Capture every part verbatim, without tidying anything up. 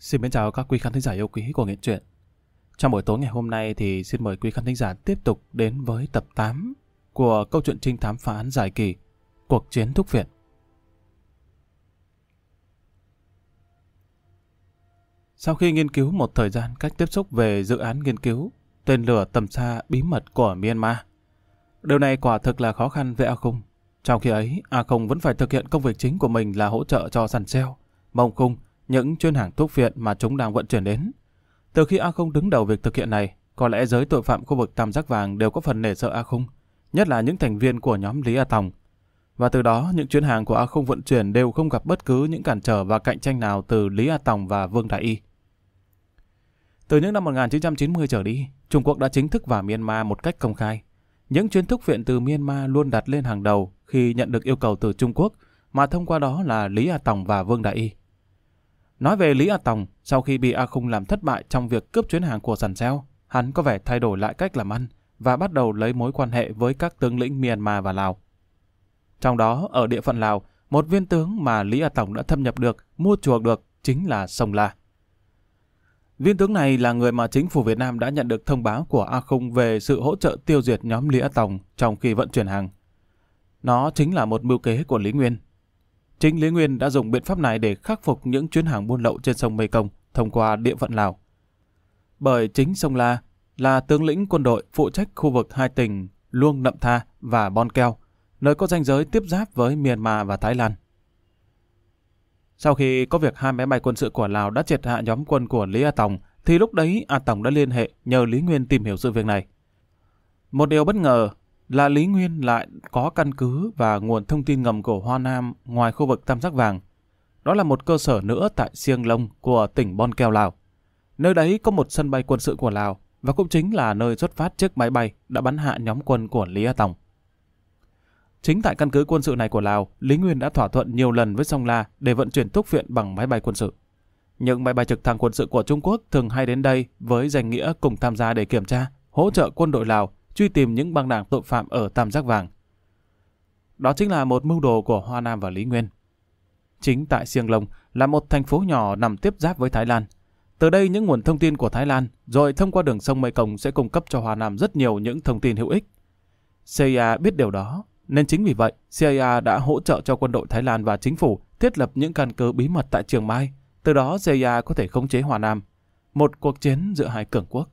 Xin mến chào các quý khán thính giả yêu quý của Nghiện Truyện. Trong buổi tối ngày hôm nay thì xin mời quý khán thính giả tiếp tục đến với tập tám của câu chuyện trinh thám phá án dài kỳ Cuộc chiến thuốc viện. Sau khi nghiên cứu một thời gian cách tiếp xúc về dự án nghiên cứu tên lửa tầm xa bí mật của Myanmar, điều này quả thực là khó khăn với A Khung. Trong khi ấy, A Khung vẫn phải thực hiện công việc chính của mình là hỗ trợ cho Sàn Seo, Mông Khung, những chuyên hàng thuốc viện mà chúng đang vận chuyển đến. Từ khi A Khung đứng đầu việc thực hiện này, có lẽ giới tội phạm khu vực Tam Giác Vàng đều có phần nể sợ A Khung, nhất là những thành viên của nhóm Lý A Tòng. Và từ đó, những chuyến hàng của A Khung vận chuyển đều không gặp bất cứ những cản trở và cạnh tranh nào từ Lý A Tòng và Vương Đại Y. Từ những năm một nghìn chín trăm chín mươi trở đi, Trung Quốc đã chính thức vào Myanmar một cách công khai. Những chuyến thuốc viện từ Myanmar luôn đặt lên hàng đầu khi nhận được yêu cầu từ Trung Quốc, mà thông qua đó là Lý A Tòng và Vương Đại Y. Nói về Lý A Tòng, sau khi bị A Khung làm thất bại trong việc cướp chuyến hàng của Sàn Seo, hắn có vẻ thay đổi lại cách làm ăn và bắt đầu lấy mối quan hệ với các tướng lĩnh Myanmar và Lào. Trong đó, ở địa phận Lào, một viên tướng mà Lý A Tòng đã thâm nhập được, mua chuộc được chính là Sông La. Viên tướng này là người mà chính phủ Việt Nam đã nhận được thông báo của A Khung về sự hỗ trợ tiêu diệt nhóm Lý A Tòng trong khi vận chuyển hàng. Nó chính là một mưu kế của Lý Nguyên. Chính Lý Nguyên đã dùng biện pháp này để khắc phục những chuyến hàng buôn lậu trên sông Mekong thông qua địa phận Lào. Bởi chính Sông La là tướng lĩnh quân đội phụ trách khu vực hai tỉnh Luông Nậm Tha và Bon Keo, nơi có ranh giới tiếp giáp với Myanmar và Thái Lan. Sau khi có việc hai máy bay quân sự của Lào đã triệt hạ nhóm quân của Lý A Tòng, thì lúc đấy A Tòng đã liên hệ nhờ Lý Nguyên tìm hiểu sự việc này. Một điều bất ngờ là Lý Nguyên lại có căn cứ và nguồn thông tin ngầm của Hoa Nam ngoài khu vực Tam Giác Vàng. Đó là một cơ sở nữa tại Siêng Long của tỉnh Bon Keo, Lào. Nơi đấy có một sân bay quân sự của Lào và cũng chính là nơi xuất phát chiếc máy bay đã bắn hạ nhóm quân của Lý A Tòng. Chính tại căn cứ quân sự này của Lào, Lý Nguyên đã thỏa thuận nhiều lần với Sông La để vận chuyển thuốc viện bằng máy bay quân sự. Những máy bay trực thăng quân sự của Trung Quốc thường hay đến đây với danh nghĩa cùng tham gia để kiểm tra, hỗ trợ quân đội Lào truy tìm những băng đảng tội phạm ở Tam Giác Vàng. Đó chính là một mưu đồ của Hoa Nam và Lý Nguyên. Chính tại Siêng Long là một thành phố nhỏ nằm tiếp giáp với Thái Lan. Từ đây những nguồn thông tin của Thái Lan rồi thông qua đường sông Mekong sẽ cung cấp cho Hoa Nam rất nhiều những thông tin hữu ích. xê i a biết điều đó, nên chính vì vậy xê i a đã hỗ trợ cho quân đội Thái Lan và chính phủ thiết lập những căn cứ bí mật tại Chiang Mai. Từ đó xê i a có thể khống chế Hoa Nam, một cuộc chiến giữa hai cường quốc.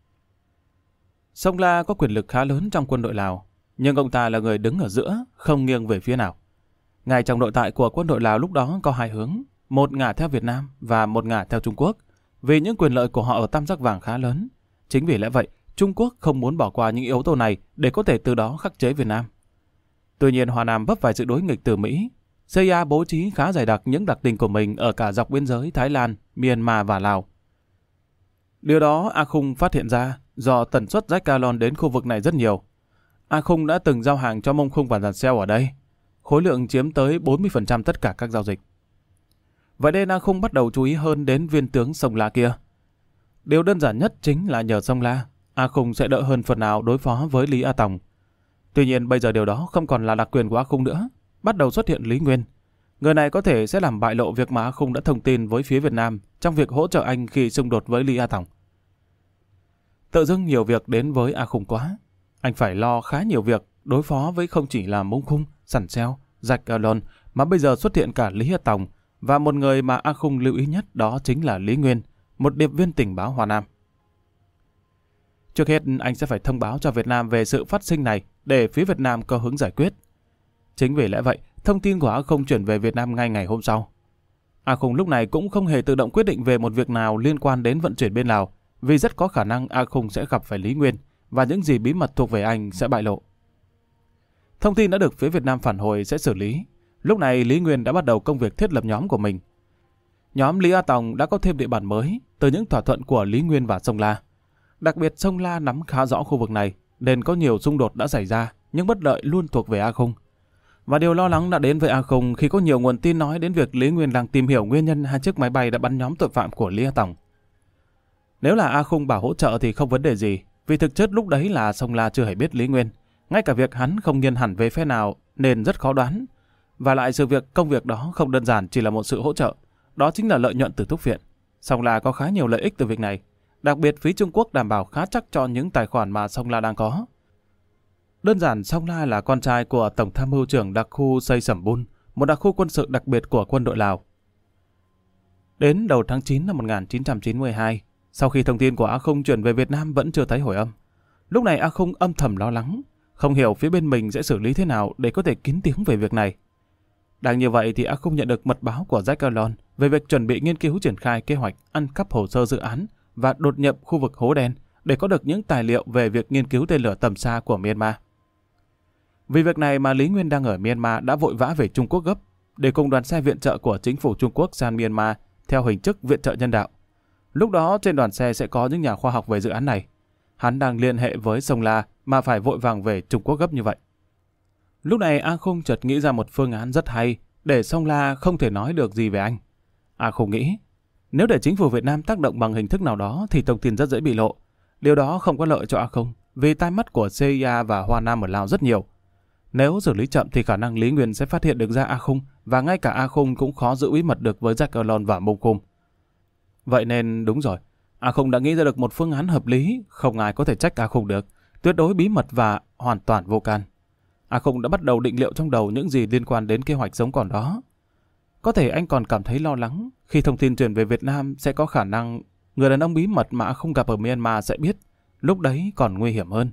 Sông La có quyền lực khá lớn trong quân đội Lào, nhưng ông ta là người đứng ở giữa, không nghiêng về phía nào. Ngay trong nội tại của quân đội Lào lúc đó có hai hướng, một ngả theo Việt Nam và một ngả theo Trung Quốc, vì những quyền lợi của họ ở Tam Giác Vàng khá lớn. Chính vì lẽ vậy, Trung Quốc không muốn bỏ qua những yếu tố này để có thể từ đó khắc chế Việt Nam. Tuy nhiên, Hoa Nam vấp phải sự đối nghịch từ Mỹ. xê i a bố trí khá dày đặc những đặc tình của mình ở cả dọc biên giới Thái Lan, Myanmar và Lào. Điều đó A Khung phát hiện ra do tần suất rách Calon đến khu vực này rất nhiều. A Khung đã từng giao hàng cho Mông Khung và Sàn Seo ở đây. Khối lượng chiếm tới bốn mươi phần trăm tất cả các giao dịch. Vậy nên A Khung bắt đầu chú ý hơn đến viên tướng Sông La kia. Điều đơn giản nhất chính là nhờ Sông La, A Khung sẽ đỡ hơn phần nào đối phó với Lý A Tòng. Tuy nhiên bây giờ điều đó không còn là đặc quyền của A Khung nữa. Bắt đầu xuất hiện Lý Nguyên. Người này có thể sẽ làm bại lộ việc mà A Khung đã thông tin với phía Việt Nam trong việc hỗ trợ anh khi xung đột với Lý A Tòng. Tự dưng nhiều việc đến với A Khung quá. Anh phải lo khá nhiều việc đối phó với không chỉ là Mông Khung, Sàn Seo, Rạch Calon mà bây giờ xuất hiện cả Lý A Tòng và một người mà A Khung lưu ý nhất đó chính là Lý Nguyên, một điệp viên tình báo Hoa Nam. Trước hết anh sẽ phải thông báo cho Việt Nam về sự phát sinh này để phía Việt Nam có hướng giải quyết. Chính vì lẽ vậy, thông tin của A Khung chuyển về Việt Nam ngay ngày hôm sau. A Khung lúc này cũng không hề tự động quyết định về một việc nào liên quan đến vận chuyển bên Lào, vì rất có khả năng A Khung sẽ gặp phải Lý Nguyên và những gì bí mật thuộc về anh sẽ bại lộ. Thông tin đã được phía Việt Nam phản hồi sẽ xử lý. Lúc này Lý Nguyên đã bắt đầu công việc thiết lập nhóm của mình. Nhóm Lý A Tòng đã có thêm địa bàn mới từ những thỏa thuận của Lý Nguyên và Sông La. Đặc biệt Sông La nắm khá rõ khu vực này nên có nhiều xung đột đã xảy ra, nhưng bất lợi luôn thuộc về A Khung. Và điều lo lắng đã đến với A Khung khi có nhiều nguồn tin nói đến việc Lý Nguyên đang tìm hiểu nguyên nhân hai chiếc máy bay đã bắn nhóm tội phạm của Lý A Tòng. Nếu là A Khung bảo hỗ trợ thì không vấn đề gì, vì thực chất lúc đấy là Sông La chưa hề biết Lý Nguyên. Ngay cả việc hắn không nghiêng hẳn về phe nào nên rất khó đoán. Và lại sự việc công việc đó không đơn giản chỉ là một sự hỗ trợ, đó chính là lợi nhuận từ thuốc viện. Songla có khá nhiều lợi ích từ việc này. Đặc biệt phía Trung Quốc đảm bảo khá chắc cho những tài khoản mà Songla đang có. Đơn giản, Songla là con trai của Tổng tham mưu trưởng đặc khu Say Sẩm Bun, một đặc khu quân sự đặc biệt của quân đội Lào. Đến đầu tháng chín năm một nghìn chín trăm chín mươi hai, sau khi thông tin của A Khung chuyển về Việt Nam vẫn chưa thấy hồi âm. Lúc này A Khung âm thầm lo lắng, không hiểu phía bên mình sẽ xử lý thế nào để có thể kín tiếng về việc này. Đang như vậy thì A Khung nhận được mật báo của Jack Erlon về việc chuẩn bị nghiên cứu triển khai kế hoạch ăn cắp hồ sơ dự án và đột nhập khu vực hố đen để có được những tài liệu về việc nghiên cứu tên lửa tầm xa của Myanmar. Vì việc này mà Lý Nguyên đang ở Myanmar đã vội vã về Trung Quốc gấp để cùng đoàn xe viện trợ của chính phủ Trung Quốc sang Myanmar theo hình thức viện trợ nhân đạo. Lúc đó trên đoàn xe sẽ có những nhà khoa học về dự án này. Hắn đang liên hệ với Songla mà phải vội vàng về Trung Quốc gấp như vậy. Lúc này A Khung chợt nghĩ ra một phương án rất hay để Songla không thể nói được gì về anh. A Khung nghĩ, nếu để chính phủ Việt Nam tác động bằng hình thức nào đó thì thông tin rất dễ bị lộ. Điều đó không có lợi cho A Khung vì tai mắt của xê i a và Hoa Nam ở Lào rất nhiều. Nếu xử lý chậm thì khả năng Lý Nguyên sẽ phát hiện được ra A Khung và ngay cả A Khung cũng khó giữ bí mật được với Jack Erlon và Mông Khung. Vậy nên đúng rồi, A Khung đã nghĩ ra được một phương án hợp lý, không ai có thể trách A Khung được, tuyệt đối bí mật và hoàn toàn vô can. A Khung đã bắt đầu định liệu trong đầu những gì liên quan đến kế hoạch sống còn đó. Có thể anh còn cảm thấy lo lắng khi thông tin truyền về Việt Nam sẽ có khả năng người đàn ông bí mật mà A Khung gặp ở Myanmar sẽ biết, lúc đấy còn nguy hiểm hơn.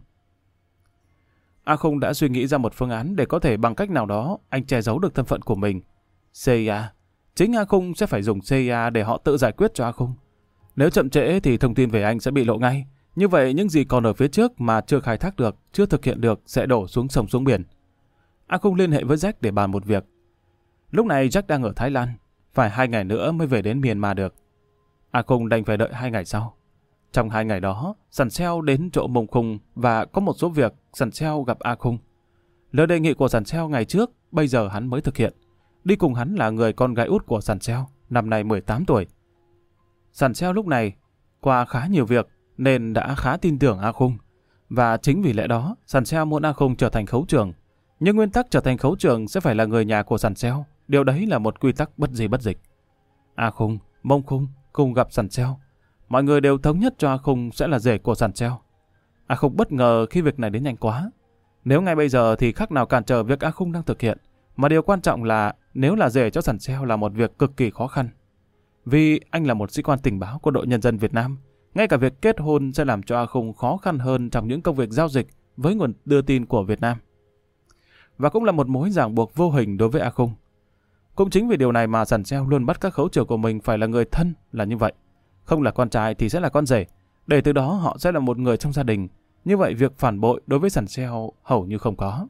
A Khung đã suy nghĩ ra một phương án để có thể bằng cách nào đó anh che giấu được thân phận của mình. xê i a. Chính A Khung sẽ phải dùng xê i a để họ tự giải quyết cho A Khung. Nếu chậm trễ thì thông tin về anh sẽ bị lộ ngay. Như vậy những gì còn ở phía trước mà chưa khai thác được, chưa thực hiện được sẽ đổ xuống sông xuống biển. A Khung liên hệ với Jack để bàn một việc. Lúc này Jack đang ở Thái Lan, phải hai ngày nữa mới về đến Myanmar được. A Khung đành phải đợi hai ngày sau. Trong hai ngày đó, Sàn Xeo đến chỗ Mông Khung và có một số việc Sàn Xeo gặp A Khung. Lời đề nghị của Sàn Xeo ngày trước, bây giờ hắn mới thực hiện. Đi cùng hắn là người con gái út của Sàn Xeo, năm nay mười tám tuổi. Sàn Xeo lúc này qua khá nhiều việc nên đã khá tin tưởng A Khung. Và chính vì lẽ đó, Sàn Xeo muốn A Khung trở thành khấu trưởng. Nhưng nguyên tắc trở thành khấu trưởng sẽ phải là người nhà của Sàn Xeo. Điều đấy là một quy tắc bất di bất dịch. A Khung, Mông Khung cùng gặp Sàn Xeo. Mọi người đều thống nhất cho A Khung sẽ là rể của Sàn Xeo. A Khung bất ngờ khi việc này đến nhanh quá. Nếu ngay bây giờ thì khác nào cản trở việc A Khung đang thực hiện. Mà điều quan trọng là nếu là rể cho Sàn Xeo là một việc cực kỳ khó khăn. Vì anh là một sĩ quan tình báo của đội nhân dân Việt Nam. Ngay cả việc kết hôn sẽ làm cho A Khung khó khăn hơn trong những công việc giao dịch với nguồn đưa tin của Việt Nam. Và cũng là một mối ràng buộc vô hình đối với A Khung. Cũng chính vì điều này mà Sàn Xeo luôn bắt các khấu trưởng của mình phải là người thân là như vậy. Không là con trai thì sẽ là con rể, để từ đó họ sẽ là một người trong gia đình. Như vậy việc phản bội đối với Sàn Xeo hầu như không có.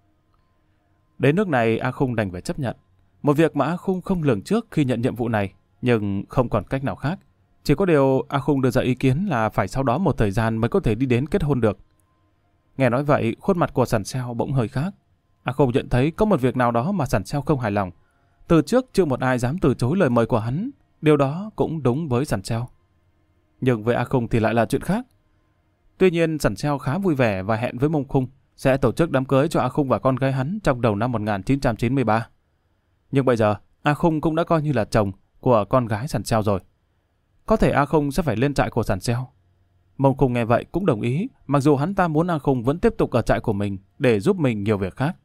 Đến nước này A Khung đành phải chấp nhận. Một việc mà A Khung không lường trước khi nhận nhiệm vụ này, nhưng không còn cách nào khác. Chỉ có điều A Khung đưa ra ý kiến là phải sau đó một thời gian mới có thể đi đến kết hôn được. Nghe nói vậy, khuôn mặt của Sàn Xeo bỗng hơi khác. A Khung nhận thấy có một việc nào đó mà Sàn Xeo không hài lòng. Từ trước chưa một ai dám từ chối lời mời của hắn. Điều đó cũng đúng với Sàn Xeo. Nhưng với A Khung thì lại là chuyện khác. Tuy nhiên Sàn Xeo khá vui vẻ và hẹn với Mông Khung sẽ tổ chức đám cưới cho A Khung và con gái hắn trong đầu năm một nghìn chín trăm chín mươi ba. Nhưng bây giờ A Khung cũng đã coi như là chồng của con gái Sàn Xeo rồi. Có thể A Khung sẽ phải lên trại của Sàn Xeo. Mông Khung nghe vậy cũng đồng ý, mặc dù hắn ta muốn A Khung vẫn tiếp tục ở trại của mình để giúp mình nhiều việc khác.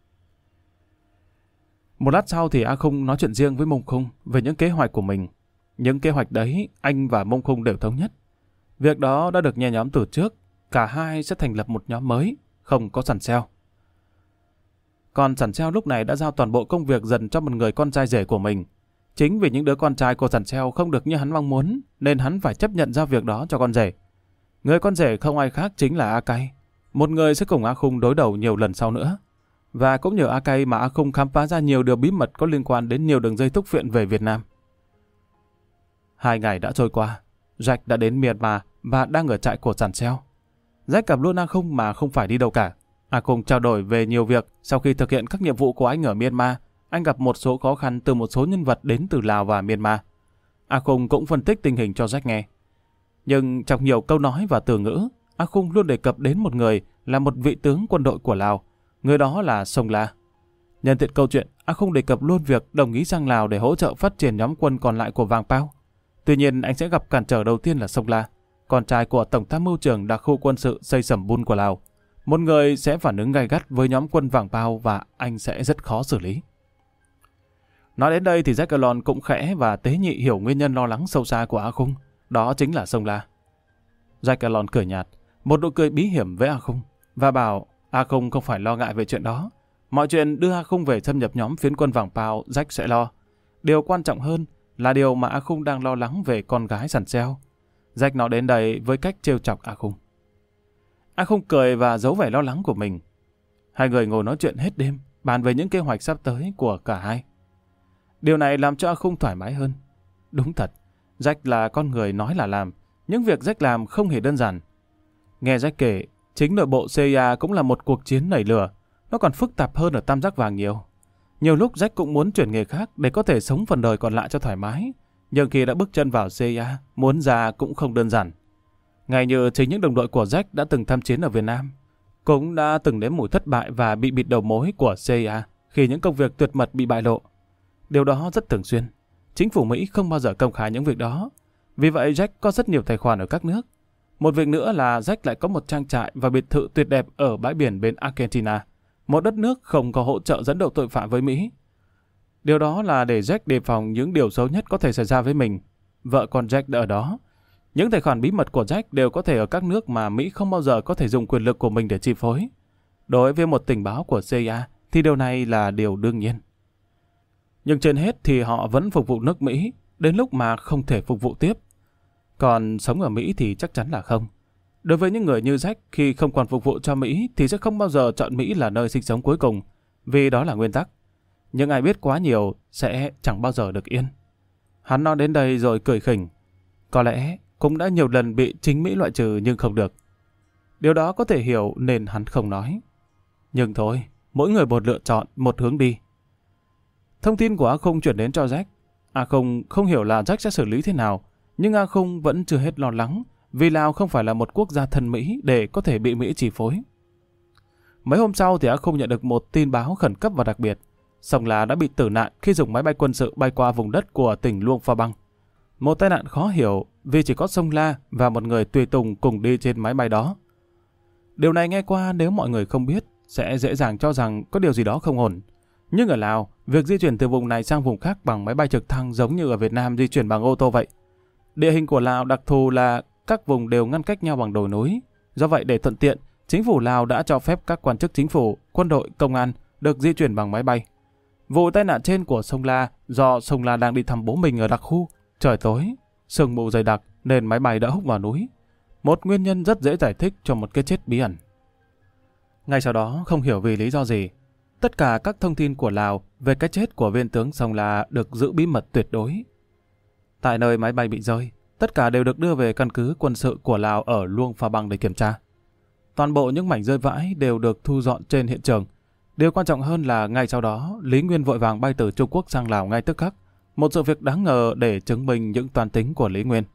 Một lát sau thì A Khung nói chuyện riêng với Mông Khung về những kế hoạch của mình. Những kế hoạch đấy anh và Mông Khung đều thống nhất. Việc đó đã được nhe nhóm từ trước, cả hai sẽ thành lập một nhóm mới, không có Sàn Xeo. Còn Sàn Xeo lúc này đã giao toàn bộ công việc dần cho một người con trai rể của mình. Chính vì những đứa con trai của Sàn Xeo không được như hắn mong muốn, nên hắn phải chấp nhận giao việc đó cho con rể. Người con rể không ai khác chính là A Cay, một người sẽ cùng A Khung đối đầu nhiều lần sau nữa. Và cũng nhờ A Cay mà A Khung khám phá ra nhiều điều bí mật có liên quan đến nhiều đường dây thuốc phiện về Việt Nam. Hai ngày đã trôi qua, Jack đã đến Myanmar và đang ở trại của Sàn Xeo. Jack gặp luôn A Khung mà không phải đi đâu cả. A Khung trao đổi về nhiều việc. Sau khi thực hiện các nhiệm vụ của anh ở Myanmar, anh gặp một số khó khăn từ một số nhân vật đến từ Lào và Myanmar. A Khung cũng phân tích tình hình cho Jack nghe. Nhưng trong nhiều câu nói và từ ngữ, A Khung luôn đề cập đến một người là một vị tướng quân đội của Lào. Người đó là Songla. Nhân tiện câu chuyện, A Khung đề cập luôn việc đồng ý sang Lào để hỗ trợ phát triển nhóm quân còn lại của Vàng Pao. Tuy nhiên anh sẽ gặp cản trở đầu tiên là Sông La, con trai của Tổng tham mưu trưởng đặc khu quân sự Say Sầm Bun của Lào. Một người sẽ phản ứng gay gắt với nhóm quân Vàng Pao và anh sẽ rất khó xử lý. Nói đến đây thì Jack Alon cũng khẽ và tế nhị hiểu nguyên nhân lo lắng sâu xa của A Khung, đó chính là Sông La. Jack Alon cười nhạt, một nụ cười bí hiểm với A Khung, và bảo A Khung không phải lo ngại về chuyện đó. Mọi chuyện đưa A Khung về xâm nhập nhóm phiến quân Vàng Pao, Jack sẽ lo. Điều quan trọng hơn là điều mà A Khung đang lo lắng về con gái Sàn Seo. Jack nói đến đây với cách trêu chọc A Khung. A Khung cười và giấu vẻ lo lắng của mình. Hai người ngồi nói chuyện hết đêm, bàn về những kế hoạch sắp tới của cả hai. Điều này làm cho A Khung thoải mái hơn. Đúng thật, Jack là con người nói là làm, những việc Jack làm không hề đơn giản. Nghe Jack kể, chính nội bộ xê i a cũng là một cuộc chiến nảy lửa, nó còn phức tạp hơn ở Tam Giác Vàng nhiều. Nhiều lúc Jack cũng muốn chuyển nghề khác để có thể sống phần đời còn lại cho thoải mái, nhưng khi đã bước chân vào xê i a, muốn ra cũng không đơn giản. Ngay như chính những đồng đội của Jack đã từng tham chiến ở Việt Nam, cũng đã từng nếm mùi thất bại và bị bịt đầu mối của xê i a khi những công việc tuyệt mật bị bại lộ. Điều đó rất thường xuyên. Chính phủ Mỹ không bao giờ công khai những việc đó. Vì vậy Jack có rất nhiều tài khoản ở các nước. Một việc nữa là Jack lại có một trang trại và biệt thự tuyệt đẹp ở bãi biển bên Argentina, một đất nước không có hỗ trợ dẫn độ tội phạm với Mỹ. Điều đó là để Jack đề phòng những điều xấu nhất có thể xảy ra với mình. Vợ con Jack đã ở đó. Những tài khoản bí mật của Jack đều có thể ở các nước mà Mỹ không bao giờ có thể dùng quyền lực của mình để chi phối. Đối với một tình báo của xê i a thì điều này là điều đương nhiên. Nhưng trên hết thì họ vẫn phục vụ nước Mỹ, đến lúc mà không thể phục vụ tiếp. Còn sống ở Mỹ thì chắc chắn là không. Đối với những người như Jack, khi không còn phục vụ cho Mỹ thì sẽ không bao giờ chọn Mỹ là nơi sinh sống cuối cùng, vì đó là nguyên tắc. Nhưng ai biết quá nhiều sẽ chẳng bao giờ được yên. Hắn nói đến đây rồi cười khỉnh. Có lẽ cũng đã nhiều lần bị chính Mỹ loại trừ nhưng không được. Điều đó có thể hiểu nên hắn không nói. Nhưng thôi, mỗi người một lựa chọn, một hướng đi. Thông tin của A Khung chuyển đến cho Jack. A Khung không hiểu là Jack sẽ xử lý thế nào, nhưng A Khung vẫn chưa hết lo lắng, vì Lào không phải là một quốc gia thân Mỹ để có thể bị Mỹ chi phối. Mấy hôm sau thì A Khung nhận được một tin báo khẩn cấp và đặc biệt. Sông La đã bị tử nạn khi dùng máy bay quân sự bay qua vùng đất của tỉnh Luông Pha Băng. Một tai nạn khó hiểu vì chỉ có Sông La và một người tùy tùng cùng đi trên máy bay đó. Điều này nghe qua nếu mọi người không biết sẽ dễ dàng cho rằng có điều gì đó không ổn. Nhưng ở Lào, việc di chuyển từ vùng này sang vùng khác bằng máy bay trực thăng giống như ở Việt Nam di chuyển bằng ô tô vậy. Địa hình của Lào đặc thù là các vùng đều ngăn cách nhau bằng đồi núi. Do vậy để thuận tiện, chính phủ Lào đã cho phép các quan chức chính phủ, quân đội, công an được di chuyển bằng máy bay. Vụ tai nạn trên của Sông La do Sông La đang đi thăm bố mình ở đặc khu. Trời tối, sương mù dày đặc nên máy bay đã húc vào núi. Một nguyên nhân rất dễ giải thích cho một cái chết bí ẩn. Ngay sau đó, không hiểu vì lý do gì, tất cả các thông tin của Lào về cái chết của viên tướng Sông La được giữ bí mật tuyệt đối. Tại nơi máy bay bị rơi, tất cả đều được đưa về căn cứ quân sự của Lào ở Luông Pha Băng để kiểm tra. Toàn bộ những mảnh rơi vãi đều được thu dọn trên hiện trường. Điều quan trọng hơn là ngay sau đó, Lý Nguyên vội vàng bay từ Trung Quốc sang Lào ngay tức khắc. Một sự việc đáng ngờ để chứng minh những toan tính của Lý Nguyên.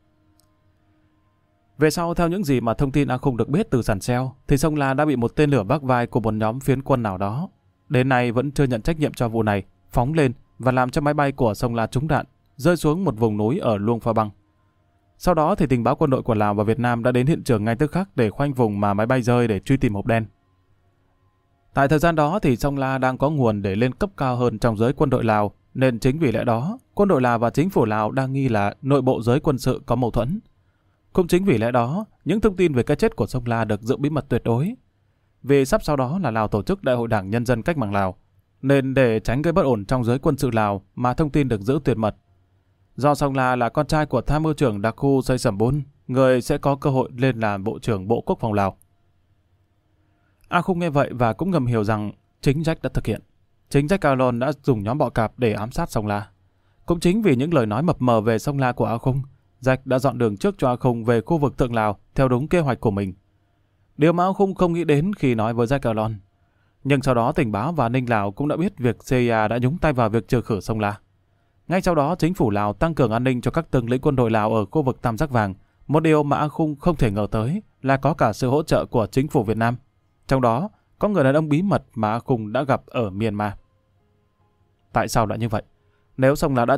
Về sau, theo những gì mà thông tin A Khung được biết từ Sàn Seo, thì Sông La đã bị một tên lửa vác vai của một nhóm phiến quân nào đó. Đến nay vẫn chưa nhận trách nhiệm cho vụ này, phóng lên và làm cho máy bay của Sông La trúng đạn, rơi xuống một vùng núi ở Luông Pha Băng. Sau đó thì tình báo quân đội của Lào và Việt Nam đã đến hiện trường ngay tức khắc để khoanh vùng mà máy bay rơi để truy tìm hộp đen. Tại thời gian đó thì Sông La đang có nguồn để lên cấp cao hơn trong giới quân đội Lào, nên chính vì lẽ đó, quân đội Lào và chính phủ Lào đang nghi là nội bộ giới quân sự có mâu thuẫn. Cũng chính vì lẽ đó, những thông tin về cái chết của Sông La được giữ bí mật tuyệt đối. Vì sắp sau đó là Lào tổ chức Đại hội Đảng Nhân dân Cách mạng Lào, nên để tránh gây bất ổn trong giới quân sự Lào mà thông tin được giữ tuyệt mật. Do Sông La là con trai của tham mưu trưởng đặc khu Say Sầm Bun, người sẽ có cơ hội lên làm Bộ trưởng Bộ Quốc phòng Lào. A Khung nghe vậy và cũng ngầm hiểu rằng chính Jack đã thực hiện. Chính Jack Alon đã dùng nhóm bọ cạp để ám sát Sông La. Cũng chính vì những lời nói mập mờ về Sông La của A Khung, Jack đã dọn đường trước cho A Khung về khu vực Thượng Lào theo đúng kế hoạch của mình. Điều mà A Khung không nghĩ đến khi nói với Jack Alon. Nhưng sau đó tình báo và an ninh Lào cũng đã biết việc xê i a đã nhúng tay vào việc trừ khử Sông La. Ngay sau đó, chính phủ Lào tăng cường an ninh cho các tướng lĩnh quân đội Lào ở khu vực Tam Giác Vàng. Một điều mà A Khung không thể ngờ tới là có cả sự hỗ trợ của chính phủ Việt Nam. Trong đó, có người đàn ông bí mật mà A Khung đã gặp ở Myanmar. Tại sao lại như vậy? Nếu Sông La đã chết,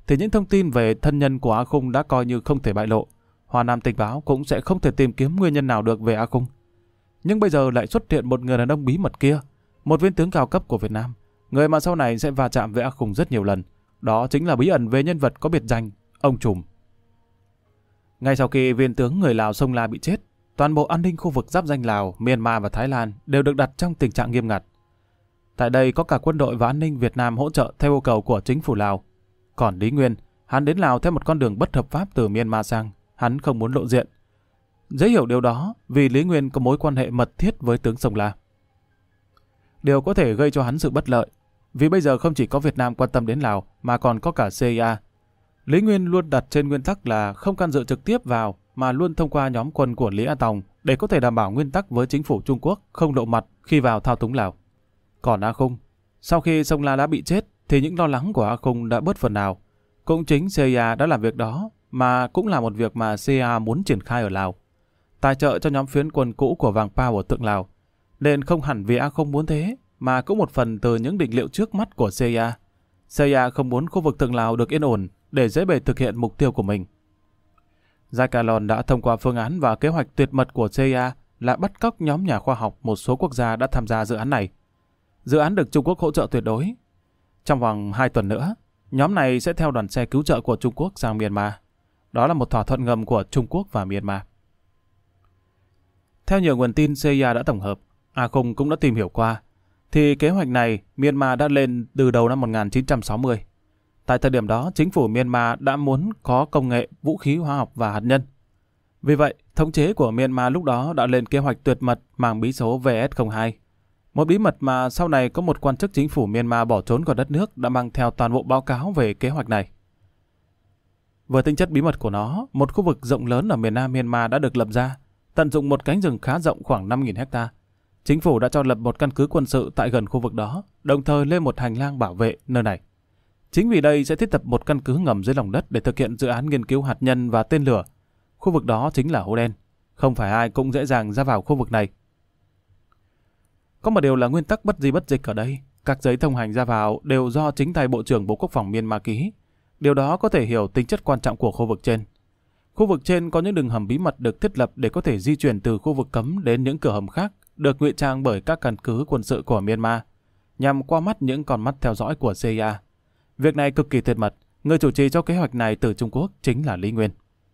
thì những thông tin về thân nhân của A Khung đã coi như không thể bại lộ. Hoa Nam tình báo cũng sẽ không thể tìm kiếm nguyên nhân nào được về A Khung. Nhưng bây giờ lại xuất hiện một người đàn ông bí mật kia, một viên tướng cao cấp của Việt Nam, người mà sau này sẽ va chạm với A Khung rất nhiều lần. Đó chính là bí ẩn về nhân vật có biệt danh ông Trùm. Ngay sau khi viên tướng người Lào Sông La bị chết, toàn bộ an ninh khu vực giáp ranh Lào, Myanmar và Thái Lan đều được đặt trong tình trạng nghiêm ngặt. Tại đây có cả quân đội và an ninh Việt Nam hỗ trợ theo yêu cầu của chính phủ Lào. Còn Lý Nguyên, hắn đến Lào theo một con đường bất hợp pháp từ Myanmar sang, hắn không muốn lộ diện. Dễ hiểu điều đó vì Lý Nguyên có mối quan hệ mật thiết với tướng Sông La. Điều có thể gây cho hắn sự bất lợi, vì bây giờ không chỉ có Việt Nam quan tâm đến Lào mà còn có cả xê i a. Lý Nguyên luôn đặt trên nguyên tắc là không can dự trực tiếp vào mà luôn thông qua nhóm quân của Lý A Tòng để có thể đảm bảo nguyên tắc với chính phủ Trung Quốc không lộ mặt khi vào thao túng Lào. Còn A Khung, sau khi Sông La đã bị chết thì những lo lắng của A Khung đã bớt phần nào. Cũng chính xê i a đã làm việc đó, mà cũng là một việc mà xê i a muốn triển khai ở Lào. Tài trợ cho nhóm phiến quân cũ của Vàng Pao ở Tượng Lào. Nên không hẳn vì A Khung muốn thế, mà cũng một phần từ những định liệu trước mắt của xê i a. xê i a không muốn khu vực Tượng Lào được yên ổn để dễ bề thực hiện mục tiêu của mình. Jacalon đã thông qua phương án và kế hoạch tuyệt mật của xê i a là bắt cóc nhóm nhà khoa học một số quốc gia đã tham gia dự án này. Dự án được Trung Quốc hỗ trợ tuyệt đối. Trong vòng hai tuần nữa, nhóm này sẽ theo đoàn xe cứu trợ của Trung Quốc sang Myanmar. Đó là một thỏa thuận ngầm của Trung Quốc và Myanmar. Theo nhiều nguồn tin xê i a đã tổng hợp, A Khung cũng đã tìm hiểu qua, thì kế hoạch này Myanmar đã lên từ đầu năm một nghìn chín trăm sáu mươi. Tại thời điểm đó, chính phủ Myanmar đã muốn có công nghệ vũ khí hóa học và hạt nhân. Vì vậy, thống chế của Myanmar lúc đó đã lên kế hoạch tuyệt mật mang bí số V S không hai. Một bí mật mà sau này có một quan chức chính phủ Myanmar bỏ trốn khỏi đất nước đã mang theo toàn bộ báo cáo về kế hoạch này. Với tính chất bí mật của nó, một khu vực rộng lớn ở miền Nam Myanmar đã được lập ra, tận dụng một cánh rừng khá rộng khoảng năm nghìn hectare. Chính phủ đã cho lập một căn cứ quân sự tại gần khu vực đó, đồng thời lên một hành lang bảo vệ nơi này. Chính vì đây sẽ thiết lập một căn cứ ngầm dưới lòng đất để thực hiện dự án nghiên cứu hạt nhân và tên lửa. Khu vực đó chính là hố đen. Không phải ai cũng dễ dàng ra vào khu vực này. Có một điều là nguyên tắc bất di bất dịch ở đây. Các giấy thông hành ra vào đều do chính tay Bộ trưởng Bộ Quốc phòng Myanmar ký. Điều đó có thể hiểu tính chất quan trọng của khu vực trên. Khu vực trên có những đường hầm bí mật được thiết lập để có thể di chuyển từ khu vực cấm đến những cửa hầm khác, được ngụy trang bởi các căn cứ quân sự của Myanmar, nhằm qua mắt những con mắt theo dõi của xê i a. Việc này cực kỳ tuyệt mật. Người chủ trì cho kế hoạch này từ Trung Quốc chính là Lý Nguyên.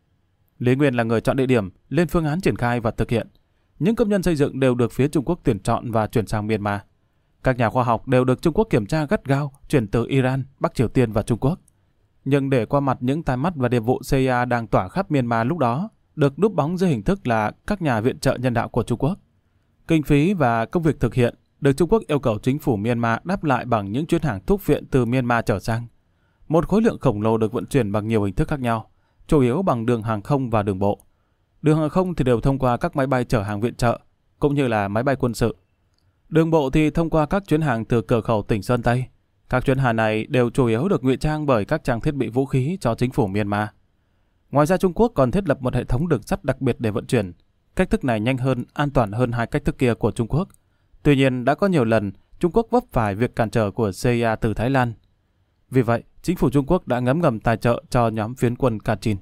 Lý Nguyên là người chọn địa điểm, lên phương án triển khai và thực hiện. Những công nhân xây dựng đều được phía Trung Quốc tuyển chọn và chuyển sang Myanmar. Các nhà khoa học đều được Trung Quốc kiểm tra gắt gao, chuyển từ Iran, Bắc Triều Tiên và Trung Quốc. Nhưng để qua mặt những tai mắt và điệp vụ xê i a đang tỏa khắp Myanmar lúc đó, được núp bóng dưới hình thức là các nhà viện trợ nhân đạo của Trung Quốc. Kinh phí và công việc thực hiện được Trung Quốc yêu cầu chính phủ Myanmar đáp lại bằng những chuyến hàng thuốc viện từ Myanmar trở sang. Một khối lượng khổng lồ được vận chuyển bằng nhiều hình thức khác nhau, chủ yếu bằng đường hàng không và đường bộ. Đường hàng không thì đều thông qua các máy bay chở hàng viện trợ, cũng như là máy bay quân sự. Đường bộ thì thông qua các chuyến hàng từ cửa khẩu tỉnh Sơn Tây. Các chuyến hàng này đều chủ yếu được ngụy trang bởi các trang thiết bị vũ khí cho chính phủ Myanmar. Ngoài ra Trung Quốc còn thiết lập một hệ thống đường sắt đặc biệt để vận chuyển. Cách thức này nhanh hơn, an toàn hơn hai cách thức kia của Trung Quốc. Tuy nhiên đã có nhiều lần Trung Quốc vấp phải việc cản trở của xê i a từ Thái Lan. Vì vậy, chính phủ Trung Quốc đã ngấm ngầm tài trợ cho nhóm phiến quân Kachin.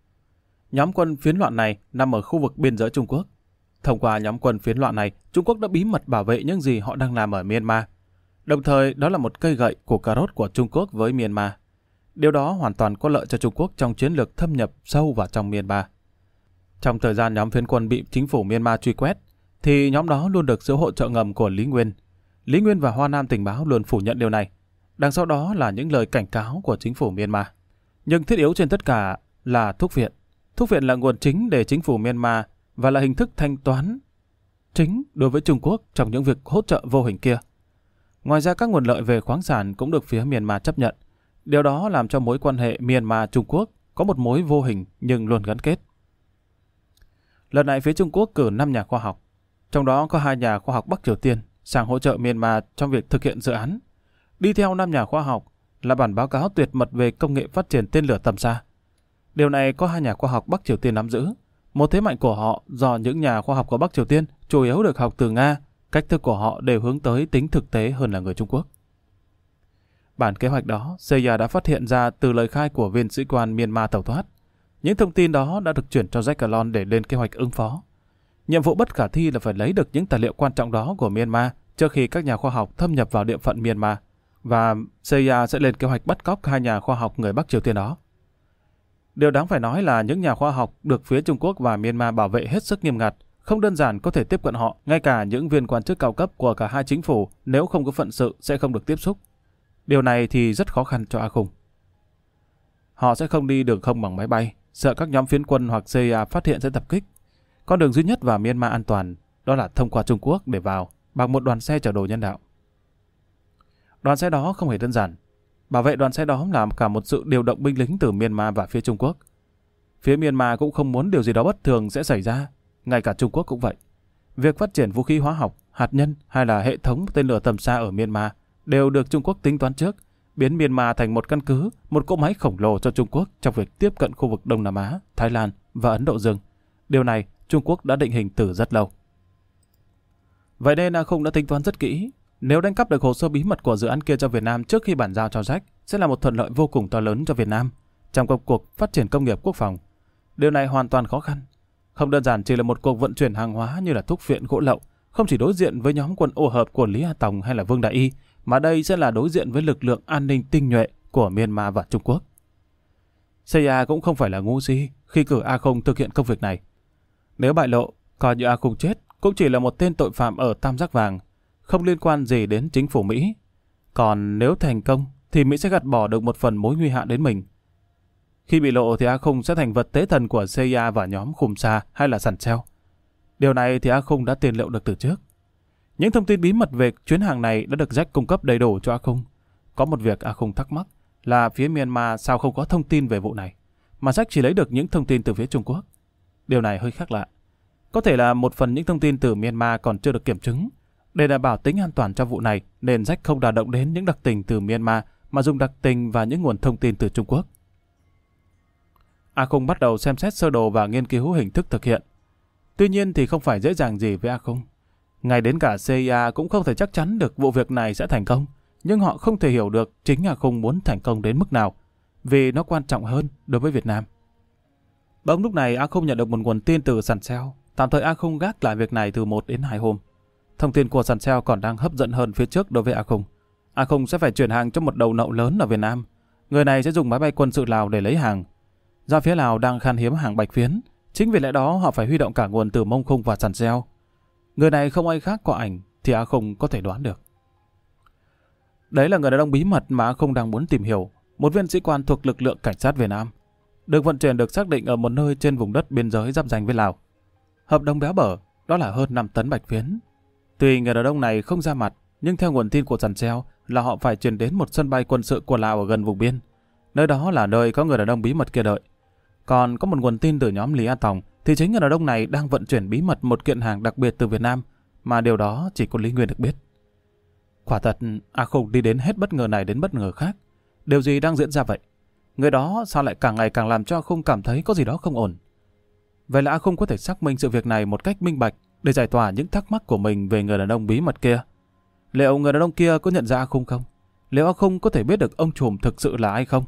Nhóm quân phiến loạn này nằm ở khu vực biên giới Trung Quốc. Thông qua nhóm quân phiến loạn này, Trung Quốc đã bí mật bảo vệ những gì họ đang làm ở Myanmar. Đồng thời, đó là một cây gậy của cà rốt của Trung Quốc với Myanmar. Điều đó hoàn toàn có lợi cho Trung Quốc trong chiến lược thâm nhập sâu vào trong Myanmar. Trong thời gian nhóm phiến quân bị chính phủ Myanmar truy quét, thì nhóm đó luôn được sự hỗ trợ ngầm của Lý Nguyên. Lý Nguyên và Hoa Nam tình báo luôn phủ nhận điều này. Đằng sau đó là những lời cảnh cáo của chính phủ Myanmar. Nhưng thiết yếu trên tất cả là thuốc viện. Thuốc viện là nguồn chính để chính phủ Myanmar và là hình thức thanh toán chính đối với Trung Quốc trong những việc hỗ trợ vô hình kia. Ngoài ra các nguồn lợi về khoáng sản cũng được phía Myanmar chấp nhận. Điều đó làm cho mối quan hệ Myanmar-Trung Quốc có một mối vô hình nhưng luôn gắn kết. Lần này phía Trung Quốc cử năm nhà khoa học, trong đó có hai nhà khoa học Bắc Triều Tiên sang hỗ trợ Myanmar trong việc thực hiện dự án. Đi theo năm nhà khoa học là bản báo cáo tuyệt mật về công nghệ phát triển tên lửa tầm xa. Điều này có hai nhà khoa học Bắc Triều Tiên nắm giữ. Một thế mạnh của họ do những nhà khoa học của Bắc Triều Tiên chủ yếu được học từ Nga, cách thức của họ đều hướng tới tính thực tế hơn là người Trung Quốc. Bản kế hoạch đó, Seiya đã phát hiện ra từ lời khai của viên sĩ quan Myanmar tẩu thoát. Những thông tin đó đã được chuyển cho Jack Calon để lên kế hoạch ứng phó. Nhiệm vụ bất khả thi là phải lấy được những tài liệu quan trọng đó của Myanmar trước khi các nhà khoa học thâm nhập vào địa phận Myanmar, và Seiya sẽ lên kế hoạch bắt cóc hai nhà khoa học người Bắc Triều Tiên đó. Điều đáng phải nói là những nhà khoa học được phía Trung Quốc và Myanmar bảo vệ hết sức nghiêm ngặt, không đơn giản có thể tiếp cận họ, ngay cả những viên quan chức cao cấp của cả hai chính phủ nếu không có phận sự sẽ không được tiếp xúc. Điều này thì rất khó khăn cho A Khung. Họ sẽ không đi đường không bằng máy bay, sợ các nhóm phiến quân hoặc xê i a phát hiện sẽ tập kích. Con đường duy nhất vào Myanmar an toàn đó là thông qua Trung Quốc để vào bằng một đoàn xe chở đồ nhân đạo. Đoàn xe đó không hề đơn giản. Bảo vệ đoàn xe đó là cả một sự điều động binh lính từ Myanmar và phía Trung Quốc. Phía Myanmar cũng không muốn điều gì đó bất thường sẽ xảy ra, ngay cả Trung Quốc cũng vậy. Việc phát triển vũ khí hóa học, hạt nhân hay là hệ thống tên lửa tầm xa ở Myanmar đều được Trung Quốc tính toán trước, biến Myanmar thành một căn cứ, một cỗ máy khổng lồ cho Trung Quốc trong việc tiếp cận khu vực Đông Nam Á, Thái Lan và Ấn Độ Dương. Điều này Trung Quốc đã định hình từ rất lâu. Vậy nên A Khung đã tính toán rất kỹ. Nếu đánh cắp được hồ sơ bí mật của dự án kia cho Việt Nam trước khi bàn giao cho Jack, sẽ là một thuận lợi vô cùng to lớn cho Việt Nam trong công cuộc phát triển công nghiệp quốc phòng. Điều này hoàn toàn khó khăn. Không đơn giản chỉ là một cuộc vận chuyển hàng hóa như là thuốc viện, gỗ lậu, không chỉ đối diện với nhóm quân ô hợp của Lý A Tòng hay là Vương Đại Y, mà đây sẽ là đối diện với lực lượng an ninh tinh nhuệ của Myanmar và Trung Quốc. xê i a cũng không phải là ngu si khi cử A Khung thực hiện công việc này. Nếu bại lộ, coi như A Khung chết cũng chỉ là một tên tội phạm ở Tam Giác Vàng, không liên quan gì đến chính phủ Mỹ. Còn nếu thành công, thì Mỹ sẽ gạt bỏ được một phần mối nguy hại đến mình. Khi bị lộ thì A Khung sẽ thành vật tế thần của xê i a và nhóm Khum Sa hay là Sàn Treo. Điều này thì A Khung đã tiền liệu được từ trước. Những thông tin bí mật về chuyến hàng này đã được Jack cung cấp đầy đủ cho A Khung. Có một việc A Khung thắc mắc là phía Myanmar sao không có thông tin về vụ này, mà Jack chỉ lấy được những thông tin từ phía Trung Quốc. Điều này hơi khác lạ. Có thể là một phần những thông tin từ Myanmar còn chưa được kiểm chứng. Để đảm bảo tính an toàn cho vụ này, nên Jack không đả động đến những đặc tình từ Myanmar, mà dùng đặc tình và những nguồn thông tin từ Trung Quốc. A Khung bắt đầu xem xét sơ đồ và nghiên cứu hình thức thực hiện. Tuy nhiên thì không phải dễ dàng gì với A Khung. Ngay đến cả xê i a cũng không thể chắc chắn được vụ việc này sẽ thành công, nhưng họ không thể hiểu được chính A Khung muốn thành công đến mức nào, vì nó quan trọng hơn đối với Việt Nam. Bỗng lúc này A Khung nhận được một nguồn tin từ Sàn Treo. Tạm thời A Khung gác lại việc này từ một đến hai hôm. Thông tin của Sàn Treo còn đang hấp dẫn hơn phía trước đối với A Khung. A Khung sẽ phải chuyển hàng cho một đầu nậu lớn ở Việt Nam. Người này sẽ dùng máy bay quân sự Lào để lấy hàng. Do phía Lào đang khan hiếm hàng bạch phiến, chính vì lẽ đó họ phải huy động cả nguồn từ Mông Khung và Sàn Treo. Người này không ai khác qua ảnh thì A Khung có thể đoán được. Đấy là người đàn ông bí mật mà A Khung đang muốn tìm hiểu, một viên sĩ quan thuộc lực lượng cảnh sát Việt Nam. Được vận chuyển được xác định ở một nơi trên vùng đất biên giới giáp ranh với Lào. Hợp đồng béo bở, đó là hơn năm tấn bạch phiến. Tuy người đàn ông này không ra mặt, nhưng theo nguồn tin của Sàn Treo là họ phải chuyển đến một sân bay quân sự của Lào ở gần vùng biên. Nơi đó là nơi có người đàn ông bí mật kia đợi. Còn có một nguồn tin từ nhóm Lý A Tòng thì chính người đàn ông này đang vận chuyển bí mật một kiện hàng đặc biệt từ Việt Nam, mà điều đó chỉ có Lý Nguyên được biết. Quả thật, A Khung đi đến hết bất ngờ này đến bất ngờ khác. Điều gì đang diễn ra vậy? Người đó sao lại càng ngày càng làm cho A Khung cảm thấy có gì đó không ổn? Vậy là A Khung có thể xác minh sự việc này một cách minh bạch để giải tỏa những thắc mắc của mình về người đàn ông bí mật kia. Liệu người đàn ông kia có nhận ra A Khung không? Liệu A Khung có thể biết được ông trùm thực sự là ai không?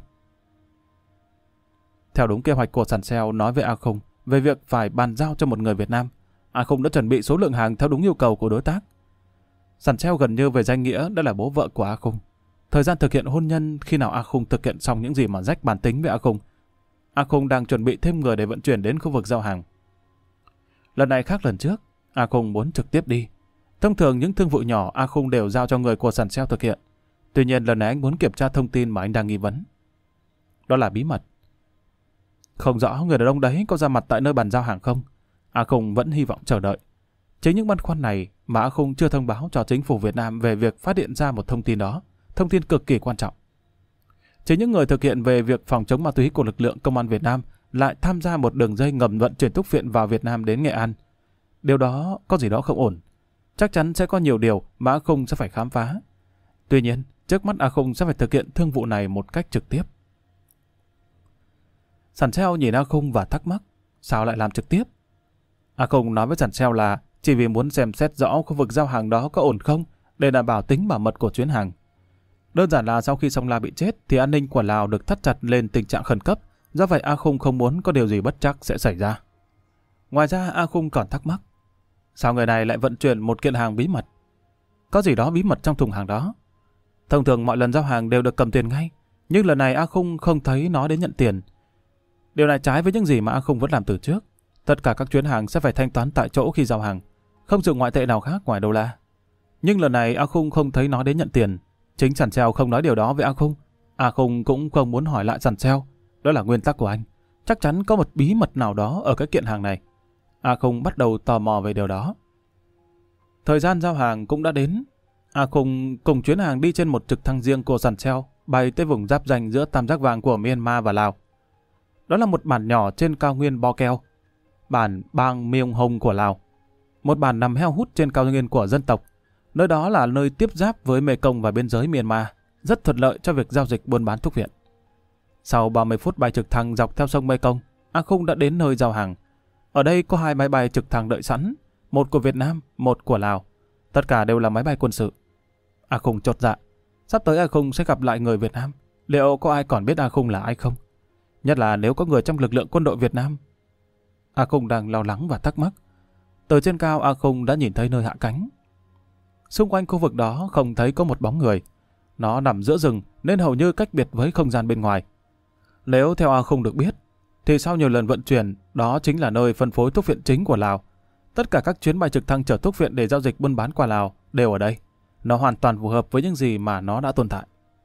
Theo đúng kế hoạch của Sàn Treo nói với A Khung về việc phải bàn giao cho một người Việt Nam, A Khung đã chuẩn bị số lượng hàng theo đúng yêu cầu của đối tác. Sàn Treo gần như về danh nghĩa đã là bố vợ của A Khung. Thời gian thực hiện hôn nhân khi nào A Khung thực hiện xong những gì mà Jack bàn tính với A Khung, A Khung đang chuẩn bị thêm người để vận chuyển đến khu vực giao hàng. Lần này khác lần trước, A Khung muốn trực tiếp đi. Thông thường những thương vụ nhỏ A Khung đều giao cho người của Sàn Treo thực hiện. Tuy nhiên lần này anh muốn kiểm tra thông tin mà anh đang nghi vấn. Đó là bí mật. Không rõ người đàn ông đấy có ra mặt tại nơi bàn giao hàng không. A Khung vẫn hy vọng chờ đợi. Chính những băn khoăn này mà A Khung chưa thông báo cho chính phủ Việt Nam về việc phát hiện ra một thông tin đó, thông tin cực kỳ quan trọng. Chính những người thực hiện về việc phòng chống ma túy của lực lượng công an Việt Nam lại tham gia một đường dây ngầm vận chuyển thuốc viện vào Việt Nam đến Nghệ An. Điều đó có gì đó không ổn. Chắc chắn sẽ có nhiều điều mà A Khung sẽ phải khám phá. Tuy nhiên, trước mắt A Khung sẽ phải thực hiện thương vụ này một cách trực tiếp. Sàn Treo nhìn A Khung và thắc mắc, sao lại làm trực tiếp? A Khung nói với Sàn Treo là chỉ vì muốn xem xét rõ khu vực giao hàng đó có ổn không để đảm bảo tính bảo mật của chuyến hàng. Đơn giản là sau khi Song La bị chết thì an ninh của Lào được thắt chặt lên tình trạng khẩn cấp, do vậy A Khung không muốn có điều gì bất trắc sẽ xảy ra. Ngoài ra A Khung còn thắc mắc, sao người này lại vận chuyển một kiện hàng bí mật? Có gì đó bí mật trong thùng hàng đó. Thông thường mọi lần giao hàng đều được cầm tiền ngay, nhưng lần này A Khung không thấy nó đến nhận tiền. Điều này trái với những gì mà A Khung vẫn làm từ trước. Tất cả các chuyến hàng sẽ phải thanh toán tại chỗ khi giao hàng, không dùng ngoại tệ nào khác ngoài đô la. Nhưng lần này A Khung không thấy nó đến nhận tiền. Chính Sàn Seo không nói điều đó với A Khung. A Khung cũng không muốn hỏi lại Sàn Seo. Đó là nguyên tắc của anh. Chắc chắn có một bí mật nào đó ở cái kiện hàng này. A Khung bắt đầu tò mò về điều đó. Thời gian giao hàng cũng đã đến. A Khung cùng chuyến hàng đi trên một trực thăng riêng của Sàn Seo, bay tới vùng giáp ranh giữa tam giác vàng của Myanmar và Lào. Đó là một bản nhỏ trên cao nguyên Bo Keo, bản Bang Myung Hong của Lào. Một bản nằm heo hút trên cao nguyên của dân tộc. Nơi đó là nơi tiếp giáp với Mekong và biên giới Myanmar, rất thuận lợi cho việc giao dịch buôn bán thuốc viện. Sau ba mươi phút bay trực thăng dọc theo sông Mekong, A Khung đã đến nơi giao hàng. Ở đây có hai máy bay trực thăng đợi sẵn, một của Việt Nam, một của Lào. Tất cả đều là máy bay quân sự. A Khung chột dạ, sắp tới A Khung sẽ gặp lại người Việt Nam. Liệu có ai còn biết A Khung là ai không? Nhất là nếu có người trong lực lượng quân đội Việt Nam. A Khung đang lo lắng và thắc mắc. Từ trên cao A Khung đã nhìn thấy nơi hạ cánh. Xung quanh khu vực đó không thấy có một bóng người. Nó nằm giữa rừng nên hầu như cách biệt với không gian bên ngoài. Nếu theo A Khung được biết, thì sau nhiều lần vận chuyển, đó chính là nơi phân phối thuốc viện chính của Lào. Tất cả các chuyến bay trực thăng chở thuốc viện để giao dịch buôn bán qua Lào đều ở đây. Nó hoàn toàn phù hợp với những gì mà nó đã tồn tại.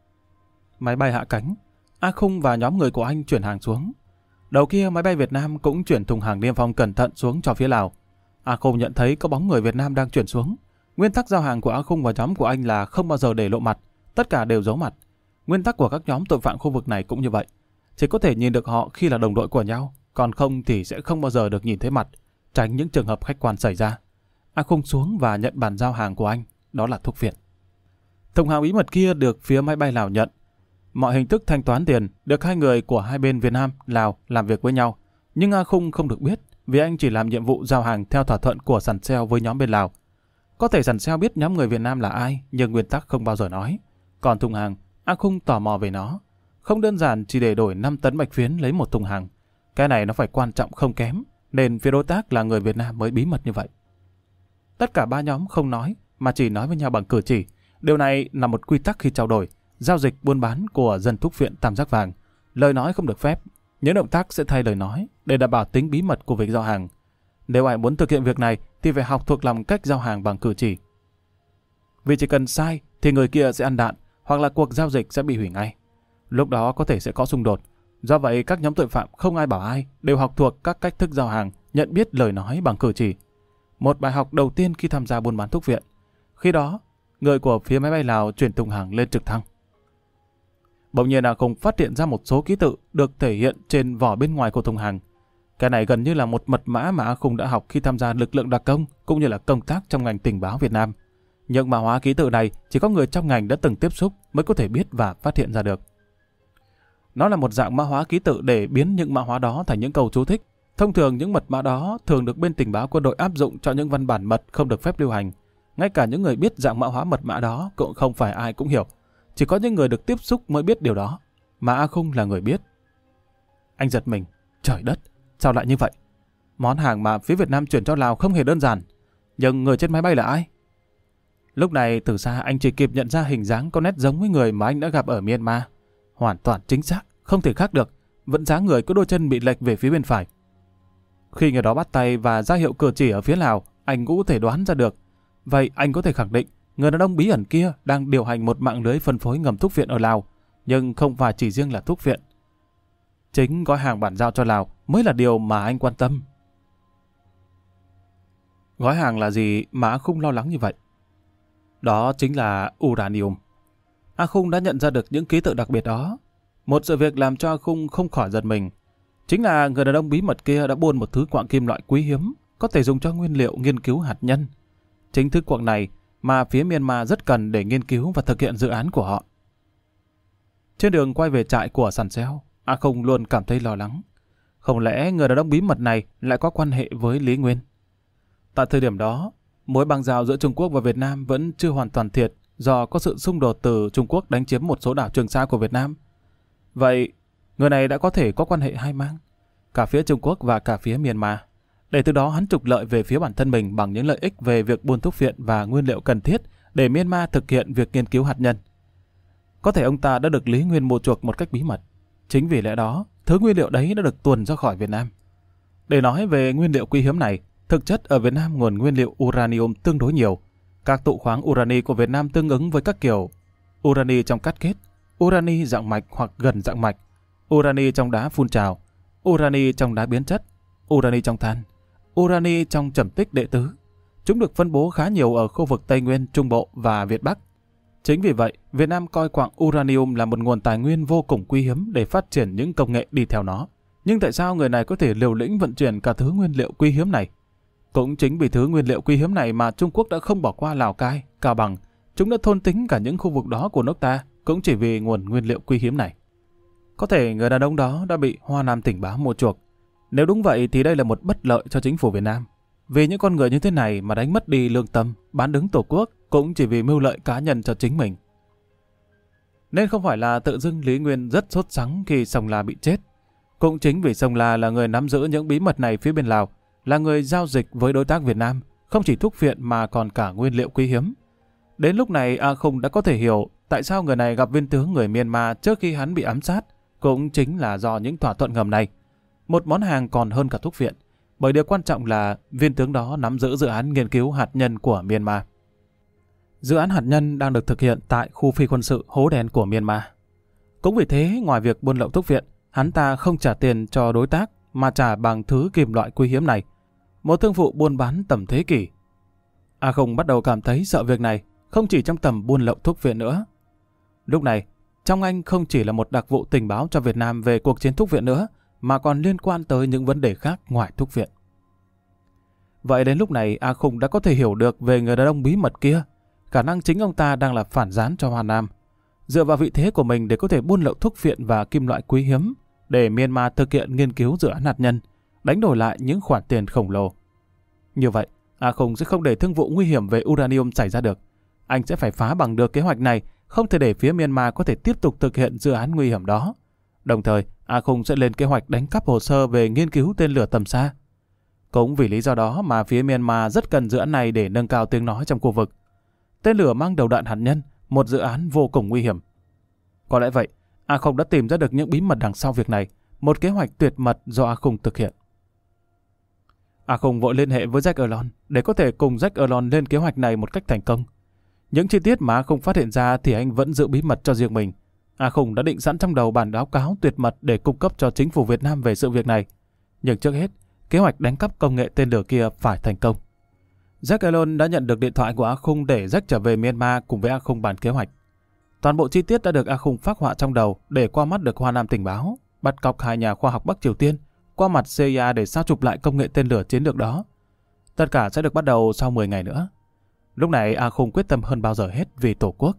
Máy bay hạ cánh, A Khung và nhóm người của anh chuyển hàng xuống. Đầu kia máy bay Việt Nam cũng chuyển thùng hàng niêm phong cẩn thận xuống cho phía Lào. A Khung nhận thấy có bóng người Việt Nam đang chuyển xuống. Nguyên tắc giao hàng của A Khung và nhóm của anh là không bao giờ để lộ mặt, tất cả đều giấu mặt. Nguyên tắc của các nhóm tội phạm khu vực này cũng như vậy. Chỉ có thể nhìn được họ khi là đồng đội của nhau, còn không thì sẽ không bao giờ được nhìn thấy mặt, tránh những trường hợp khách quan xảy ra. A Khung xuống và nhận bàn giao hàng của anh, đó là thuốc viện. Thùng hàng bí mật kia được phía máy bay Lào nhận. Mọi hình thức thanh toán tiền được hai người của hai bên Việt Nam, Lào làm việc với nhau. Nhưng A Khung không được biết vì anh chỉ làm nhiệm vụ giao hàng theo thỏa thuận của Sàn Seo với nhóm bên Lào. Có thể Sàn Seo biết nhóm người Việt Nam là ai, nhưng nguyên tắc không bao giờ nói. Còn thùng hàng, A Khung tò mò về nó. Không đơn giản chỉ để đổi năm tấn bạch phiến lấy một thùng hàng. Cái này nó phải quan trọng không kém, nên phía đối tác là người Việt Nam mới bí mật như vậy. Tất cả ba nhóm không nói, mà chỉ nói với nhau bằng cử chỉ. Điều này là một quy tắc khi trao đổi, giao dịch buôn bán của dân thuốc viện tam giác vàng. Lời nói không được phép, những động tác sẽ thay lời nói để đảm bảo tính bí mật của việc giao hàng. Nếu ai muốn thực hiện việc này thì phải học thuộc lòng cách giao hàng bằng cử chỉ. Vì chỉ cần sai thì người kia sẽ ăn đạn, hoặc là cuộc giao dịch sẽ bị hủy ngay. Lúc đó có thể sẽ có xung đột. Do vậy các nhóm tội phạm không ai bảo ai đều học thuộc các cách thức giao hàng, nhận biết lời nói bằng cử chỉ. Một bài học đầu tiên khi tham gia buôn bán thuốc viện. Khi đó, người của phía máy bay Lào chuyển thùng hàng lên trực thăng. Bỗng nhiên A Khung phát hiện ra một số ký tự được thể hiện trên vỏ bên ngoài của thùng hàng. Cái này gần như là một mật mã mà A Khung đã học khi tham gia lực lượng đặc công cũng như là công tác trong ngành tình báo Việt Nam. Nhưng mã hóa ký tự này chỉ có người trong ngành đã từng tiếp xúc mới có thể biết và phát hiện ra được. Nó là một dạng mã hóa ký tự để biến những mã hóa đó thành những câu chú thích. Thông thường những mật mã đó thường được bên tình báo quân đội áp dụng cho những văn bản mật không được phép lưu hành. Ngay cả những người biết dạng mã hóa mật mã đó cũng không phải ai cũng hiểu. Chỉ có những người được tiếp xúc mới biết điều đó. Mà A Khung là người biết. Anh giật mình. Trời đất, sao lại như vậy? Món hàng mà phía Việt Nam chuyển cho Lào không hề đơn giản. Nhưng người trên máy bay là ai? Lúc này từ xa anh chỉ kịp nhận ra hình dáng có nét giống với người mà anh đã gặp ở Myanmar. Hoàn toàn chính xác, không thể khác được. Vẫn dáng người có đôi chân bị lệch về phía bên phải. Khi người đó bắt tay và ra hiệu cử chỉ ở phía Lào, anh cũng có thể đoán ra được. Vậy anh có thể khẳng định người đàn ông bí ẩn kia đang điều hành một mạng lưới phân phối ngầm thuốc viện ở Lào, nhưng không phải chỉ riêng là thuốc viện. Chính gói hàng bản giao cho Lào mới là điều mà anh quan tâm. Gói hàng là gì mà A Khung lo lắng như vậy? Đó chính là uranium. A Khung đã nhận ra được những ký tự đặc biệt đó. Một sự việc làm cho A Khung không khỏi giật mình. Chính là người đàn ông bí mật kia đã buôn một thứ quặng kim loại quý hiếm, có thể dùng cho nguyên liệu nghiên cứu hạt nhân. Chính thứ quặng này mà phía Myanmar rất cần để nghiên cứu và thực hiện dự án của họ. Trên đường quay về trại của Sàn Seo, A Khung luôn cảm thấy lo lắng. Không lẽ người đàn ông bí mật này lại có quan hệ với Lý Nguyên? Tại thời điểm đó, mối bang giao giữa Trung Quốc và Việt Nam vẫn chưa hoàn toàn thiệt. do có sự xung đột từ Trung Quốc đánh chiếm một số đảo Trường Sa của Việt Nam. Vậy, người này đã có thể có quan hệ hai mang, cả phía Trung Quốc và cả phía Myanmar, để từ đó hắn trục lợi về phía bản thân mình bằng những lợi ích về việc buôn thuốc phiện và nguyên liệu cần thiết để Myanmar thực hiện việc nghiên cứu hạt nhân. Có thể ông ta đã được Lý Nguyên mua chuộc một cách bí mật. Chính vì lẽ đó, thứ nguyên liệu đấy đã được tuồn ra khỏi Việt Nam. Để nói về nguyên liệu quý hiếm này, thực chất ở Việt Nam nguồn nguyên liệu uranium tương đối nhiều. Các tụ khoáng urani của Việt Nam tương ứng với các kiểu urani trong cát kết, urani dạng mạch hoặc gần dạng mạch, urani trong đá phun trào, urani trong đá biến chất, urani trong than, urani trong trầm tích đệ tứ. Chúng được phân bố khá nhiều ở khu vực Tây Nguyên, Trung Bộ và Việt Bắc. Chính vì vậy, Việt Nam coi quặng uranium là một nguồn tài nguyên vô cùng quý hiếm để phát triển những công nghệ đi theo nó. Nhưng tại sao người này có thể liều lĩnh vận chuyển cả thứ nguyên liệu quý hiếm này? Cũng chính vì thứ nguyên liệu quý hiếm này mà Trung Quốc đã không bỏ qua Lào Cai, Cao Bằng. Chúng đã thôn tính cả những khu vực đó của nước ta cũng chỉ vì nguồn nguyên liệu quý hiếm này. Có thể người đàn ông đó đã bị Hoa Nam tình báo mua chuộc. Nếu đúng vậy thì đây là một bất lợi cho chính phủ Việt Nam. Vì những con người như thế này mà đánh mất đi lương tâm, bán đứng tổ quốc cũng chỉ vì mưu lợi cá nhân cho chính mình. Nên không phải là tự dưng Lý Nguyên rất sốt sắng khi Sông La bị chết. Cũng chính vì Sông La là người nắm giữ những bí mật này phía bên Lào, là người giao dịch với đối tác Việt Nam, không chỉ thuốc phiện mà còn cả nguyên liệu quý hiếm. Đến lúc này A Không đã có thể hiểu tại sao người này gặp viên tướng người Myanmar trước khi hắn bị ám sát, cũng chính là do những thỏa thuận ngầm này. Một món hàng còn hơn cả thuốc phiện, bởi điều quan trọng là viên tướng đó nắm giữ dự án nghiên cứu hạt nhân của Myanmar. Dự án hạt nhân đang được thực hiện tại khu phi quân sự Hố Đen của Myanmar. Cũng vì thế, ngoài việc buôn lậu thuốc phiện, hắn ta không trả tiền cho đối tác mà trả bằng thứ kim loại quý hiếm này, một thương vụ buôn bán tầm thế kỷ. A Không bắt đầu cảm thấy sợ việc này, không chỉ trong tầm buôn lậu thuốc viện nữa. Lúc này, trong anh không chỉ là một đặc vụ tình báo cho Việt Nam về cuộc chiến thuốc viện nữa, mà còn liên quan tới những vấn đề khác ngoài thuốc viện. Vậy đến lúc này, A Không đã có thể hiểu được về người đàn ông bí mật kia, khả năng chính ông ta đang là phản gián cho Hoa Nam, dựa vào vị thế của mình để có thể buôn lậu thuốc viện và kim loại quý hiếm, để Myanmar thực hiện nghiên cứu dự án hạt nhân, đánh đổi lại những khoản tiền khổng lồ. Như vậy, A Không sẽ không để thương vụ nguy hiểm về uranium xảy ra được. Anh sẽ phải phá bằng được kế hoạch này, không thể để phía Myanmar có thể tiếp tục thực hiện dự án nguy hiểm đó. Đồng thời, A Không sẽ lên kế hoạch đánh cắp hồ sơ về nghiên cứu tên lửa tầm xa. Cũng vì lý do đó mà phía Myanmar rất cần dự án này để nâng cao tiếng nói trong khu vực. Tên lửa mang đầu đạn hạt nhân, một dự án vô cùng nguy hiểm. Có lẽ vậy, A Không đã tìm ra được những bí mật đằng sau việc này, một kế hoạch tuyệt mật do A Không thực hiện. A Không vội liên hệ với Jack Erlon để có thể cùng Jack Erlon lên kế hoạch này một cách thành công. Những chi tiết mà A Không phát hiện ra thì anh vẫn giữ bí mật cho riêng mình. A Không đã định sẵn trong đầu bản báo cáo tuyệt mật để cung cấp cho chính phủ Việt Nam về sự việc này. Nhưng trước hết, kế hoạch đánh cắp công nghệ tên lửa kia phải thành công. Jack Erlon đã nhận được điện thoại của A Không để Jack trở về Myanmar cùng với A Không bàn kế hoạch. Toàn bộ chi tiết đã được A Không phác họa trong đầu để qua mắt được Hoa Nam tình báo, bắt cóc hai nhà khoa học Bắc Triều Tiên, qua mặt xê i a để sao chụp lại công nghệ tên lửa chiến lược đó. Tất cả sẽ được bắt đầu sau mười ngày nữa. Lúc này A Không quyết tâm hơn bao giờ hết vì Tổ quốc.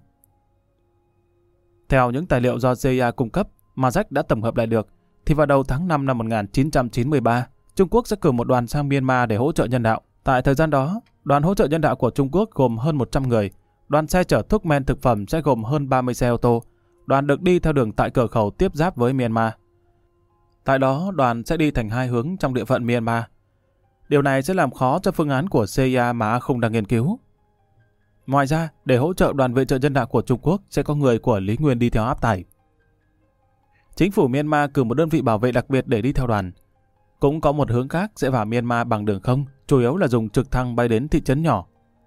Theo những tài liệu do xê i a cung cấp mà Jack đã tổng hợp lại được, thì vào đầu tháng năm năm một nghìn chín trăm chín mươi ba, Trung Quốc sẽ cử một đoàn sang Myanmar để hỗ trợ nhân đạo. Tại thời gian đó, đoàn hỗ trợ nhân đạo của Trung Quốc gồm hơn một trăm người, đoàn xe chở thuốc men thực phẩm sẽ gồm hơn ba mươi xe ô tô, đoàn được đi theo đường tại cửa khẩu tiếp giáp với Myanmar. Tại đó, đoàn sẽ đi thành hai hướng trong địa phận Myanmar. Điều này sẽ làm khó cho phương án của xê i a mà A Không đang nghiên cứu. Ngoài ra, để hỗ trợ đoàn viện trợ nhân đạo của Trung Quốc sẽ có người của Lý Nguyên đi theo áp tải. Chính phủ Myanmar cử một đơn vị bảo vệ đặc biệt để đi theo đoàn. Cũng có một hướng khác sẽ vào Myanmar bằng đường không, chủ yếu là dùng trực thăng bay đến thị trấn nhỏ.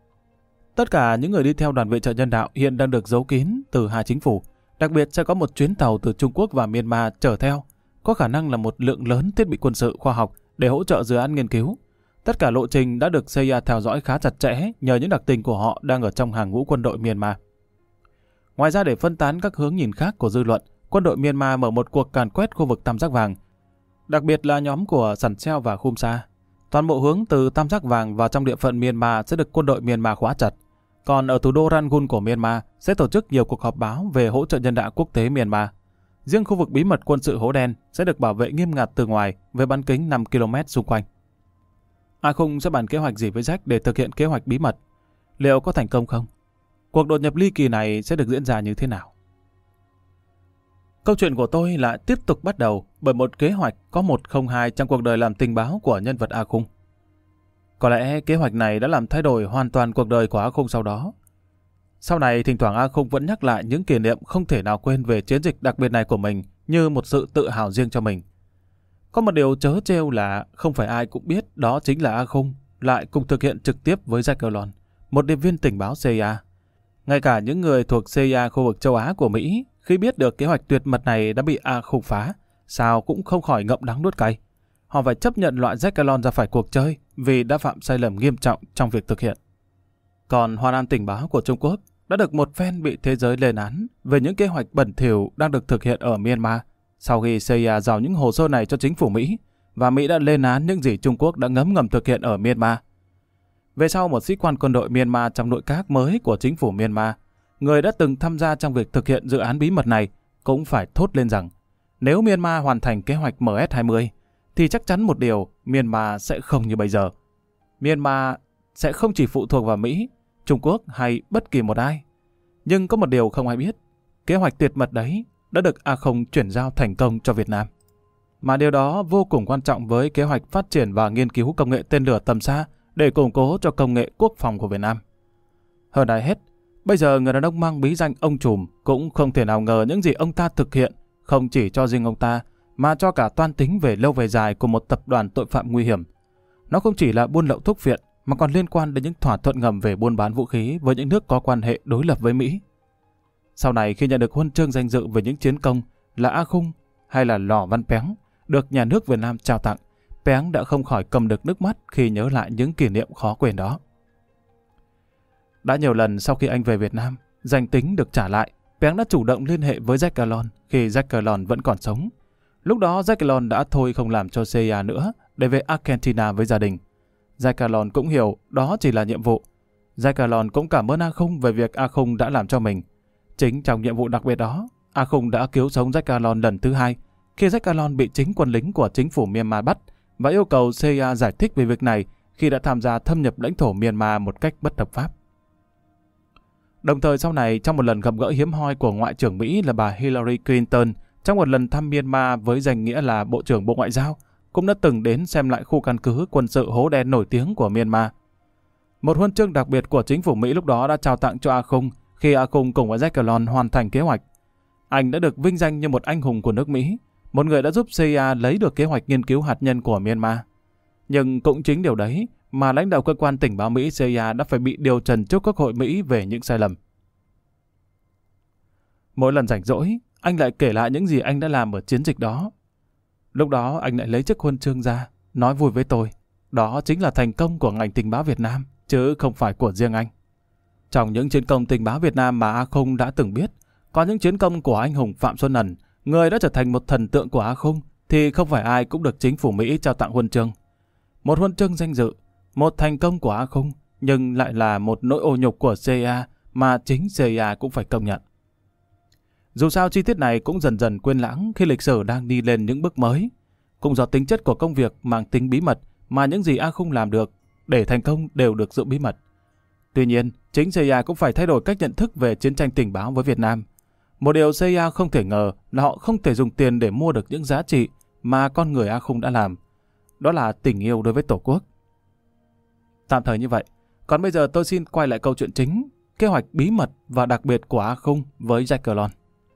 Tất cả những người đi theo đoàn viện trợ nhân đạo hiện đang được giấu kín từ hai chính phủ. Đặc biệt sẽ có một chuyến tàu từ Trung Quốc và Myanmar chở theo, có khả năng là một lượng lớn thiết bị quân sự khoa học để hỗ trợ dự án nghiên cứu. Tất cả lộ trình đã được xê i a theo dõi khá chặt chẽ nhờ những đặc tình của họ đang ở trong hàng ngũ quân đội Myanmar. Ngoài ra, để phân tán các hướng nhìn khác của dư luận, quân đội Myanmar mở một cuộc càn quét khu vực Tam Giác Vàng, đặc biệt là nhóm của Sẵn Seo và Khum Sa. Toàn bộ hướng từ Tam Giác Vàng vào trong địa phận Myanmar sẽ được quân đội Myanmar khóa chặt. Còn ở thủ đô Rangoon của Myanmar sẽ tổ chức nhiều cuộc họp báo về hỗ trợ nhân đạo quốc tế Myanmar. Riêng khu vực bí mật quân sự Hố Đen sẽ được bảo vệ nghiêm ngặt từ ngoài với bán kính năm ki lô mét xung quanh. A Không sẽ bàn kế hoạch gì với Jack để thực hiện kế hoạch bí mật? Liệu có thành công không? cuộc đột nhập ly kỳ này sẽ được diễn ra như thế nào? Câu chuyện của tôi lại tiếp tục bắt đầu bởi một kế hoạch có một không hai trong cuộc đời làm tình báo của nhân vật A Khung. Có lẽ kế hoạch này đã làm thay đổi hoàn toàn cuộc đời của A Khung sau đó. Sau này, thỉnh thoảng A Khung vẫn nhắc lại những kỷ niệm không thể nào quên về chiến dịch đặc biệt này của mình như một sự tự hào riêng cho mình. Có một điều trớ trêu là không phải ai cũng biết đó chính là A Khung lại cùng thực hiện trực tiếp với Jack Erlon, một điệp viên tình báo C I A. Ngay cả những người thuộc C I A khu vực châu Á của Mỹ khi biết được kế hoạch tuyệt mật này đã bị A Khung phá, sao cũng không khỏi ngậm đắng nuốt cay. Họ phải chấp nhận loại Jack Erlon ra khỏi cuộc chơi vì đã phạm sai lầm nghiêm trọng trong việc thực hiện. Còn Hoàn An tình báo của Trung Quốc đã được một phen bị thế giới lên án về những kế hoạch bẩn thỉu đang được thực hiện ở Myanmar sau khi C I A giao những hồ sơ này cho chính phủ Mỹ, và Mỹ đã lên án những gì Trung Quốc đã ngấm ngầm thực hiện ở Myanmar. Về sau, một sĩ quan quân đội Myanmar trong nội các mới của chính phủ Myanmar, người đã từng tham gia trong việc thực hiện dự án bí mật này, cũng phải thốt lên rằng nếu Myanmar hoàn thành kế hoạch M S hai mươi thì chắc chắn một điều, Myanmar sẽ không như bây giờ. Myanmar sẽ không chỉ phụ thuộc vào Mỹ, Trung Quốc hay bất kỳ một ai. Nhưng có một điều không ai biết, kế hoạch tuyệt mật đấy đã được A Khung chuyển giao thành công cho Việt Nam. Mà điều đó vô cùng quan trọng với kế hoạch phát triển và nghiên cứu công nghệ tên lửa tầm xa để củng cố cho công nghệ quốc phòng của Việt Nam. Hơn ai hết, bây giờ người đàn ông mang bí danh ông trùm cũng không thể nào ngờ những gì ông ta thực hiện không chỉ cho riêng ông ta mà cho cả toan tính về lâu về dài của một tập đoàn tội phạm nguy hiểm. Nó không chỉ là buôn lậu thuốc phiện mà còn liên quan đến những thỏa thuận ngầm về buôn bán vũ khí với những nước có quan hệ đối lập với Mỹ. Sau này, khi nhận được huân chương danh dự về những chiến công là A Khung hay là Lò Văn Péng được nhà nước Việt Nam trao tặng, Péng đã không khỏi cầm được nước mắt khi nhớ lại những kỷ niệm khó quên đó. Đã nhiều lần sau khi anh về Việt Nam, danh tính được trả lại, Péng đã chủ động liên hệ với Jack Erlon khi Jack Erlon vẫn còn sống. Lúc đó Jack Erlon đã thôi không làm cho C I A nữa để về Argentina với gia đình. Jack Erlon cũng hiểu đó chỉ là nhiệm vụ. Jack Erlon cũng cảm ơn A Khung về việc A Khung đã làm cho mình. Chính trong nhiệm vụ đặc biệt đó, A Khung đã cứu sống Jack Erlon lần thứ hai khi Jack Erlon bị chính quân lính của chính phủ Myanmar bắt và yêu cầu C I A giải thích về việc này khi đã tham gia thâm nhập lãnh thổ Myanmar một cách bất hợp pháp. Đồng thời sau này, trong một lần gặp gỡ hiếm hoi của Ngoại trưởng Mỹ là bà Hillary Clinton trong một lần thăm Myanmar với danh nghĩa là Bộ trưởng Bộ Ngoại giao, cũng đã từng đến xem lại khu căn cứ quân sự hố đen nổi tiếng của Myanmar. Một huân chương đặc biệt của chính phủ Mỹ lúc đó đã trao tặng cho A Khung khi A Khung cùng với Jack Erlon hoàn thành kế hoạch. Anh đã được vinh danh như một anh hùng của nước Mỹ, một người đã giúp C I A lấy được kế hoạch nghiên cứu hạt nhân của Myanmar. Nhưng cũng chính điều đấy mà lãnh đạo cơ quan tình báo Mỹ C I A đã phải bị điều trần trước Quốc hội Mỹ về những sai lầm. Mỗi lần rảnh rỗi, anh lại kể lại những gì anh đã làm ở chiến dịch đó. Lúc đó anh lại lấy chiếc huân chương ra, nói vui với tôi. Đó chính là thành công của ngành tình báo Việt Nam, chứ không phải của riêng anh. Trong những chiến công tình báo Việt Nam mà A Khung đã từng biết, có những chiến công của anh hùng Phạm Xuân Ẩn, người đã trở thành một thần tượng của A Khung, thì không phải ai cũng được chính phủ Mỹ trao tặng huân chương. Một huân chương danh dự, một thành công của A Khung, nhưng lại là một nỗi ô nhục của C I A mà chính C I A cũng phải công nhận. Dù sao, chi tiết này cũng dần dần quên lãng khi lịch sử đang đi lên những bước mới. Cũng do tính chất của công việc mang tính bí mật mà những gì A Khung làm được để thành công đều được giữ bí mật. Tuy nhiên, chính C I A cũng phải thay đổi cách nhận thức về chiến tranh tình báo với Việt Nam. Một điều C I A không thể ngờ là họ không thể dùng tiền để mua được những giá trị mà con người A Khung đã làm. Đó là tình yêu đối với Tổ quốc. Tạm thời như vậy. Còn bây giờ tôi xin quay lại câu chuyện chính, kế hoạch bí mật và đặc biệt của A Khung với Jack Erlon.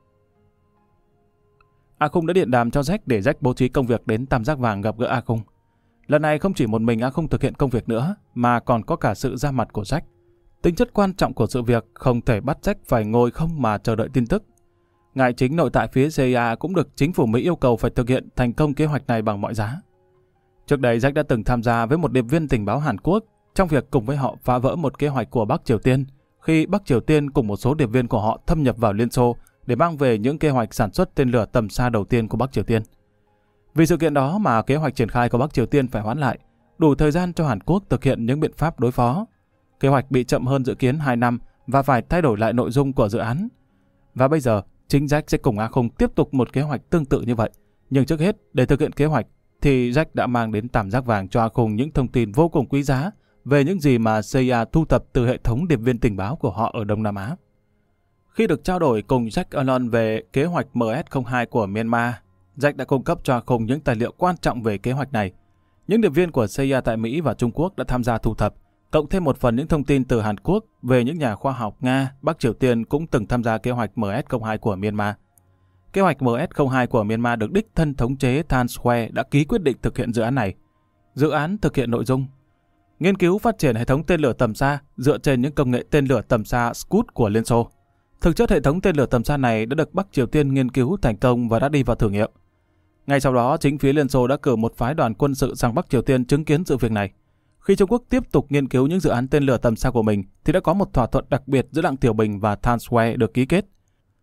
A Khung đã điện đàm cho Jack để Jack bố trí công việc đến Tam Giác Vàng gặp gỡ A Khung. Lần này không chỉ một mình A Khung thực hiện công việc nữa, mà còn có cả sự ra mặt của Jack. Tính chất quan trọng của sự việc không thể bắt Jack phải ngồi không mà chờ đợi tin tức. Ngài chính nội tại phía C I A cũng được chính phủ Mỹ yêu cầu phải thực hiện thành công kế hoạch này bằng mọi giá. Trước đây Jack đã từng tham gia với một điệp viên tình báo Hàn Quốc trong việc cùng với họ phá vỡ một kế hoạch của Bắc Triều Tiên, khi Bắc Triều Tiên cùng một số điệp viên của họ thâm nhập vào Liên Xô để mang về những kế hoạch sản xuất tên lửa tầm xa đầu tiên của Bắc Triều Tiên. Vì sự kiện đó mà kế hoạch triển khai của Bắc Triều Tiên phải hoãn lại, đủ thời gian cho Hàn Quốc thực hiện những biện pháp đối phó. Kế hoạch bị chậm hơn dự kiến hai năm và phải thay đổi lại nội dung của dự án. Và bây giờ, chính Jack sẽ cùng A Khung tiếp tục một kế hoạch tương tự như vậy. Nhưng trước hết, để thực hiện kế hoạch, thì Jack đã mang đến Tam Giác Vàng cho A Khung những thông tin vô cùng quý giá về những gì mà xê i a thu thập từ hệ thống điệp viên tình báo của họ ở Đông Nam Á. Khi được trao đổi cùng Jack Alon về kế hoạch em ét không hai của Myanmar, Jack đã cung cấp cho Khung những tài liệu quan trọng về kế hoạch này. Những điệp viên của xê i a tại Mỹ và Trung Quốc đã tham gia thu thập, cộng thêm một phần những thông tin từ Hàn Quốc về những nhà khoa học Nga, Bắc Triều Tiên cũng từng tham gia kế hoạch em ét không hai của Myanmar. Kế hoạch em ét không hai của Myanmar được đích thân thống chế Than Square đã ký quyết định thực hiện dự án này. Dự án thực hiện nội dung nghiên cứu phát triển hệ thống tên lửa tầm xa dựa trên những công nghệ tên lửa tầm xa Scud của Liên Xô. Thực chất hệ thống tên lửa tầm xa này đã được Bắc Triều Tiên nghiên cứu thành công và đã đi vào thử nghiệm. Ngay sau đó, chính phía Liên Xô đã cử một phái đoàn quân sự sang Bắc Triều Tiên chứng kiến sự việc này. Khi Trung Quốc tiếp tục nghiên cứu những dự án tên lửa tầm xa của mình, thì đã có một thỏa thuận đặc biệt giữa Đặng Tiểu Bình và Than Square được ký kết.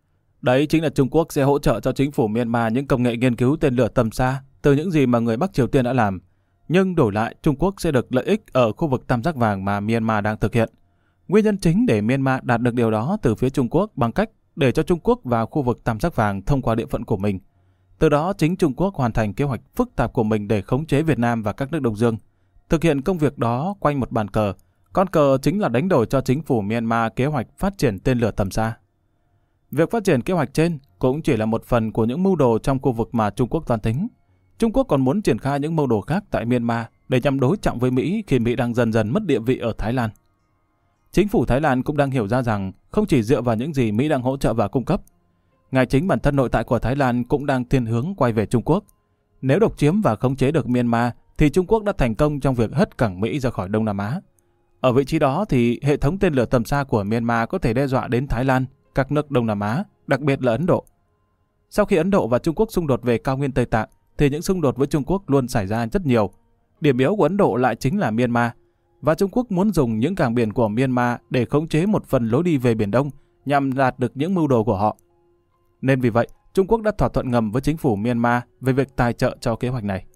Đấy chính là Trung Quốc sẽ hỗ trợ cho chính phủ Myanmar những công nghệ nghiên cứu tên lửa tầm xa từ những gì mà người Bắc Triều Tiên đã làm. Nhưng đổi lại, Trung Quốc sẽ được lợi ích ở khu vực tam giác vàng mà Myanmar đang thực hiện. Nguyên nhân chính để Myanmar đạt được điều đó từ phía Trung Quốc bằng cách để cho Trung Quốc vào khu vực tam giác vàng thông qua địa phận của mình. Từ đó chính Trung Quốc hoàn thành kế hoạch phức tạp của mình để khống chế Việt Nam và các nước Đông Dương. Thực hiện công việc đó quanh một bàn cờ, con cờ chính là đánh đổi cho chính phủ Myanmar kế hoạch phát triển tên lửa tầm xa. Việc phát triển kế hoạch trên cũng chỉ là một phần của những mưu đồ trong khu vực mà Trung Quốc toan tính. Trung Quốc còn muốn triển khai những mưu đồ khác tại Myanmar để nhằm đối trọng với Mỹ khi Mỹ đang dần dần mất địa vị ở Thái Lan. Chính phủ Thái Lan cũng đang hiểu ra rằng không chỉ dựa vào những gì Mỹ đang hỗ trợ và cung cấp, ngay chính bản thân nội tại của Thái Lan cũng đang thiên hướng quay về Trung Quốc. Nếu độc chiếm và khống chế được Myanmar, thì Trung Quốc đã thành công trong việc hất cẳng Mỹ ra khỏi Đông Nam Á. Ở vị trí đó thì hệ thống tên lửa tầm xa của Myanmar có thể đe dọa đến Thái Lan, các nước Đông Nam Á, đặc biệt là Ấn Độ. Sau khi Ấn Độ và Trung Quốc xung đột về cao nguyên Tây Tạng, thì những xung đột với Trung Quốc luôn xảy ra rất nhiều. Điểm yếu của Ấn Độ lại chính là Myanmar, và Trung Quốc muốn dùng những cảng biển của Myanmar để khống chế một phần lối đi về Biển Đông nhằm đạt được những mưu đồ của họ. Nên vì vậy, Trung Quốc đã thỏa thuận ngầm với chính phủ Myanmar về việc tài trợ cho kế hoạch này.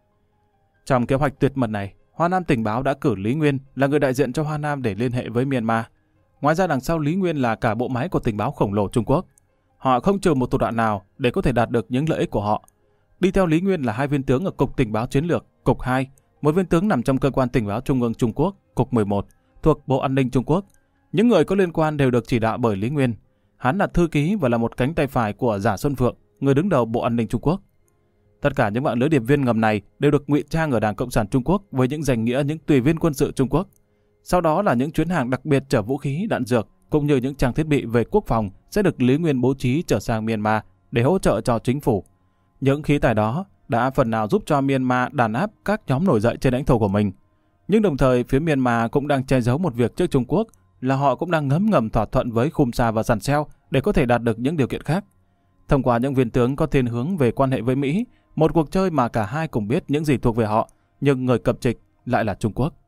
Trong kế hoạch tuyệt mật này, Hoa Nam tình báo đã cử Lý Nguyên là người đại diện cho Hoa Nam để liên hệ với Myanmar. Ngoài ra đằng sau Lý Nguyên là cả bộ máy của tình báo khổng lồ Trung Quốc. Họ không trừ một thủ đoạn nào để có thể đạt được những lợi ích của họ. Đi theo Lý Nguyên là hai viên tướng ở Cục Tình báo Chiến lược, Cục hai, một viên tướng nằm trong Cơ quan Tình báo Trung ương Trung Quốc, Cục mười một, thuộc Bộ An ninh Trung Quốc. Những người có liên quan đều được chỉ đạo bởi Lý Nguyên. Hắn là thư ký và là một cánh tay phải của Giả Xuân Phượng, người đứng đầu Bộ An ninh Trung Quốc. Tất cả những mạng lưới điệp viên ngầm này đều được ngụy trang ở Đảng Cộng sản Trung Quốc với những danh nghĩa những tùy viên quân sự Trung Quốc. Sau đó là những chuyến hàng đặc biệt chở vũ khí, đạn dược cũng như những trang thiết bị về quốc phòng sẽ được Lý Nguyên bố trí trở sang Myanmar để hỗ trợ cho chính phủ. Những khí tài đó đã phần nào giúp cho Myanmar đàn áp các nhóm nổi dậy trên lãnh thổ của mình. Nhưng đồng thời phía Myanmar cũng đang che giấu một việc trước Trung Quốc là họ cũng đang ngấm ngầm thỏa thuận với Khum Sa và Sàn Seo để có thể đạt được những điều kiện khác. Thông qua những viên tướng có thiên hướng về quan hệ với Mỹ, một cuộc chơi mà cả hai cùng biết những gì thuộc về họ, nhưng người cập trịch lại là Trung Quốc.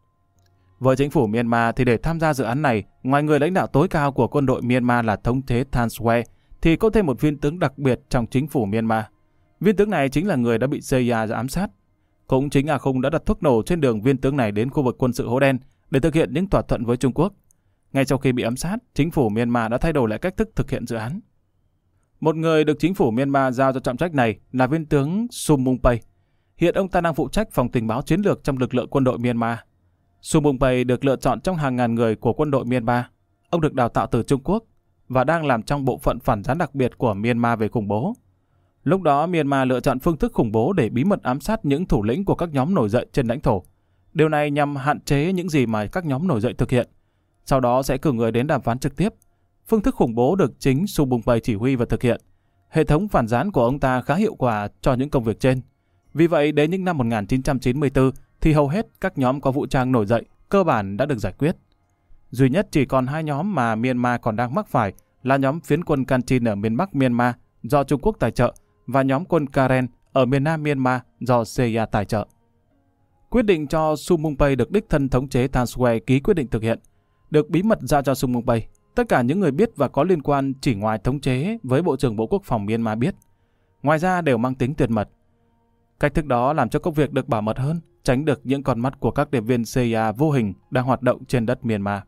Với chính phủ Myanmar thì để tham gia dự án này, ngoài người lãnh đạo tối cao của quân đội Myanmar là thống chế Than Square, thì có thêm một viên tướng đặc biệt trong chính phủ Myanmar. Viên tướng này chính là người đã bị xê i a ám sát. Cũng chính A Khung đã đặt thuốc nổ trên đường viên tướng này đến khu vực quân sự Hố Đen để thực hiện những thỏa thuận với Trung Quốc. Ngay sau khi bị ám sát, chính phủ Myanmar đã thay đổi lại cách thức thực hiện dự án. Một người được chính phủ Myanmar giao cho trọng trách này là viên tướng Sum Mung Pay. Hiện ông ta đang phụ trách phòng tình báo chiến lược trong lực lượng quân đội Myanmar. Sum Mung Pay được lựa chọn trong hàng ngàn người của quân đội Myanmar. Ông được đào tạo từ Trung Quốc và đang làm trong bộ phận phản gián đặc biệt của Myanmar về khủng bố. Lúc đó Myanmar lựa chọn phương thức khủng bố để bí mật ám sát những thủ lĩnh của các nhóm nổi dậy trên lãnh thổ. Điều này nhằm hạn chế những gì mà các nhóm nổi dậy thực hiện. Sau đó sẽ cử người đến đàm phán trực tiếp. Phương thức khủng bố được chính Sum Mung Pay chỉ huy và thực hiện. Hệ thống phản gián của ông ta khá hiệu quả cho những công việc trên. Vì vậy, đến những năm một nghìn chín trăm chín mươi tư thì hầu hết các nhóm có vũ trang nổi dậy cơ bản đã được giải quyết. Duy nhất chỉ còn hai nhóm mà Myanmar còn đang mắc phải là nhóm phiến quân Kachin ở miền Bắc Myanmar do Trung Quốc tài trợ và nhóm quân Karen ở miền Nam Myanmar do xê i a tài trợ. Quyết định cho Sum Mung Pay được đích thân thống chế Than Square ký quyết định thực hiện, được bí mật giao cho Sum Mung Pay. Tất cả những người biết và có liên quan chỉ ngoài thống chế với Bộ trưởng Bộ Quốc phòng Myanmar biết. Ngoài ra đều mang tính tuyệt mật. Cách thức đó làm cho công việc được bảo mật hơn, tránh được những con mắt của các điệp viên xê i a vô hình đang hoạt động trên đất Myanmar.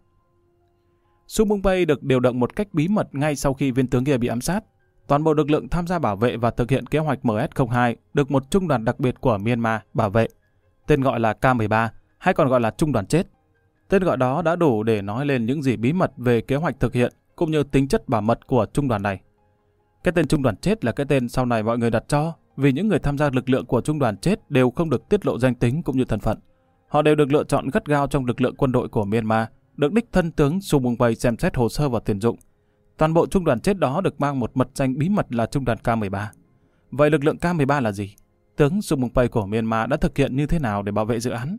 Sum Mung Pay được điều động một cách bí mật ngay sau khi viên tướng kia bị ám sát. Toàn bộ lực lượng tham gia bảo vệ và thực hiện kế hoạch em ét không hai được một trung đoàn đặc biệt của Myanmar bảo vệ, tên gọi là K mười ba, hay còn gọi là trung đoàn chết. Tên gọi đó đã đủ để nói lên những gì bí mật về kế hoạch thực hiện cũng như tính chất bảo mật của trung đoàn này. Cái tên trung đoàn chết là cái tên sau này mọi người đặt cho vì những người tham gia lực lượng của trung đoàn chết đều không được tiết lộ danh tính cũng như thân phận. Họ đều được lựa chọn gắt gao trong lực lượng quân đội của Myanmar, được đích thân tướng Sumungpay xem xét hồ sơ và tuyển dụng. Toàn bộ trung đoàn chết đó được mang một mật danh bí mật là trung đoàn K mười ba. Vậy lực lượng K mười ba là gì? Tướng Sumungpay của Myanmar đã thực hiện như thế nào để bảo vệ dự án?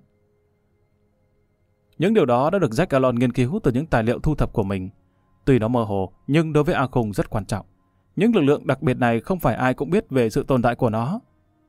Những điều đó đã được Jack Alon nghiên cứu từ những tài liệu thu thập của mình. Tuy nó mơ hồ, nhưng đối với A Khung rất quan trọng. Những lực lượng đặc biệt này không phải ai cũng biết về sự tồn tại của nó.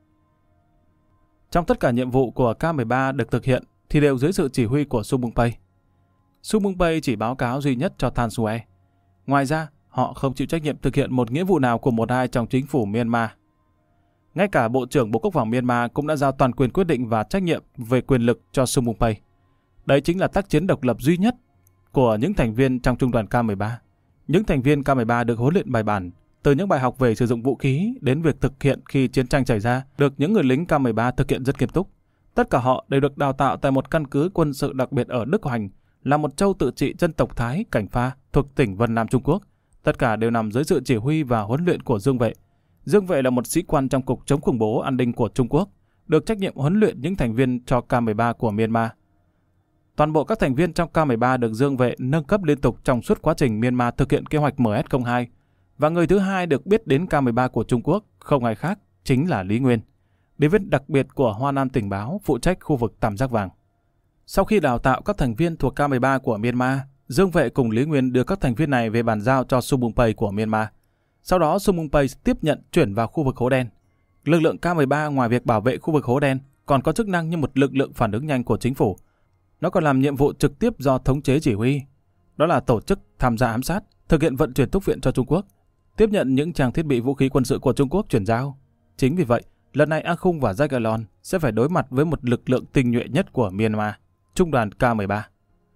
Trong tất cả nhiệm vụ của K mười ba được thực hiện thì đều dưới sự chỉ huy của Sumungpay. Sumungpay chỉ báo cáo duy nhất cho Than Shwe. Ngoài ra, họ không chịu trách nhiệm thực hiện một nghĩa vụ nào của một ai trong chính phủ Myanmar. Ngay cả Bộ trưởng Bộ Quốc phòng Myanmar cũng đã giao toàn quyền quyết định và trách nhiệm về quyền lực cho Sumungpay. Đấy chính là tác chiến độc lập duy nhất của những thành viên trong trung đoàn K mười ba. Những thành viên K mười ba được huấn luyện bài bản, từ những bài học về sử dụng vũ khí đến việc thực hiện khi chiến tranh xảy ra, được những người lính K mười ba thực hiện rất nghiêm túc. Tất cả họ đều được đào tạo tại một căn cứ quân sự đặc biệt ở Đức Hoành, là một châu tự trị dân tộc Thái, Cảnh Pha, thuộc tỉnh Vân Nam Trung Quốc. Tất cả đều nằm dưới sự chỉ huy và huấn luyện của Dương Vệ. Dương Vệ là một sĩ quan trong Cục chống khủng bố an ninh của Trung Quốc, được trách nhiệm huấn luyện những thành viên cho K mười ba của Myanmar. Toàn bộ các thành viên trong K mười ba được Dương Vệ nâng cấp liên tục trong suốt quá trình Myanmar thực hiện kế hoạch M S không hai. Và người thứ hai được biết đến K mười ba của Trung Quốc không ai khác, chính là Lý Nguyên, đế viên đặc biệt của Hoa Nam tình báo phụ trách khu vực Tam Giác Vàng. Sau khi đào tạo các thành viên thuộc K mười ba của Myanmar, Dương Vệ cùng Lý Nguyên đưa các thành viên này về bàn giao cho Sumungpay của Myanmar. Sau đó Sumungpay tiếp nhận chuyển vào khu vực Hố Đen. Lực lượng K mười ba ngoài việc bảo vệ khu vực Hố Đen còn có chức năng như một lực lượng phản ứng nhanh của chính phủ. Nó còn làm nhiệm vụ trực tiếp do thống chế chỉ huy. Đó là tổ chức tham gia ám sát, thực hiện vận chuyển thuốc viện cho Trung Quốc, tiếp nhận những trang thiết bị vũ khí quân sự của Trung Quốc chuyển giao. Chính vì vậy, lần này A Khung và Jack Alon sẽ phải đối mặt với một lực lượng tinh nhuệ nhất của Myanmar, trung đoàn K mười ba.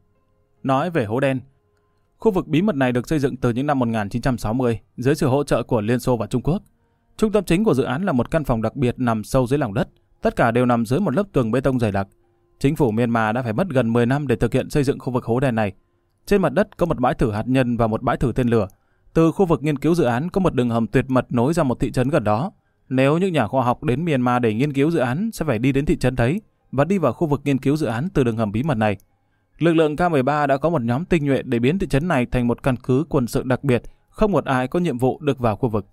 Nói về Hố Đen, khu vực bí mật này được xây dựng từ những năm một nghìn chín trăm sáu mươi dưới sự hỗ trợ của Liên Xô và Trung Quốc. Trung tâm chính của dự án là một căn phòng đặc biệt nằm sâu dưới lòng đất, tất cả đều nằm dưới một lớp tường bê tông dày đặc. Chính phủ Myanmar đã phải mất gần mười năm để thực hiện xây dựng khu vực Hố Đen này. Trên mặt đất có một bãi thử hạt nhân và một bãi thử tên lửa. Từ khu vực nghiên cứu dự án có một đường hầm tuyệt mật nối ra một thị trấn gần đó. Nếu những nhà khoa học đến Myanmar để nghiên cứu dự án sẽ phải đi đến thị trấn đấy và đi vào khu vực nghiên cứu dự án từ đường hầm bí mật này. Lực lượng K mười ba đã có một nhóm tinh nhuệ để biến thị trấn này thành một căn cứ quân sự đặc biệt, không một ai có nhiệm vụ được vào khu vực.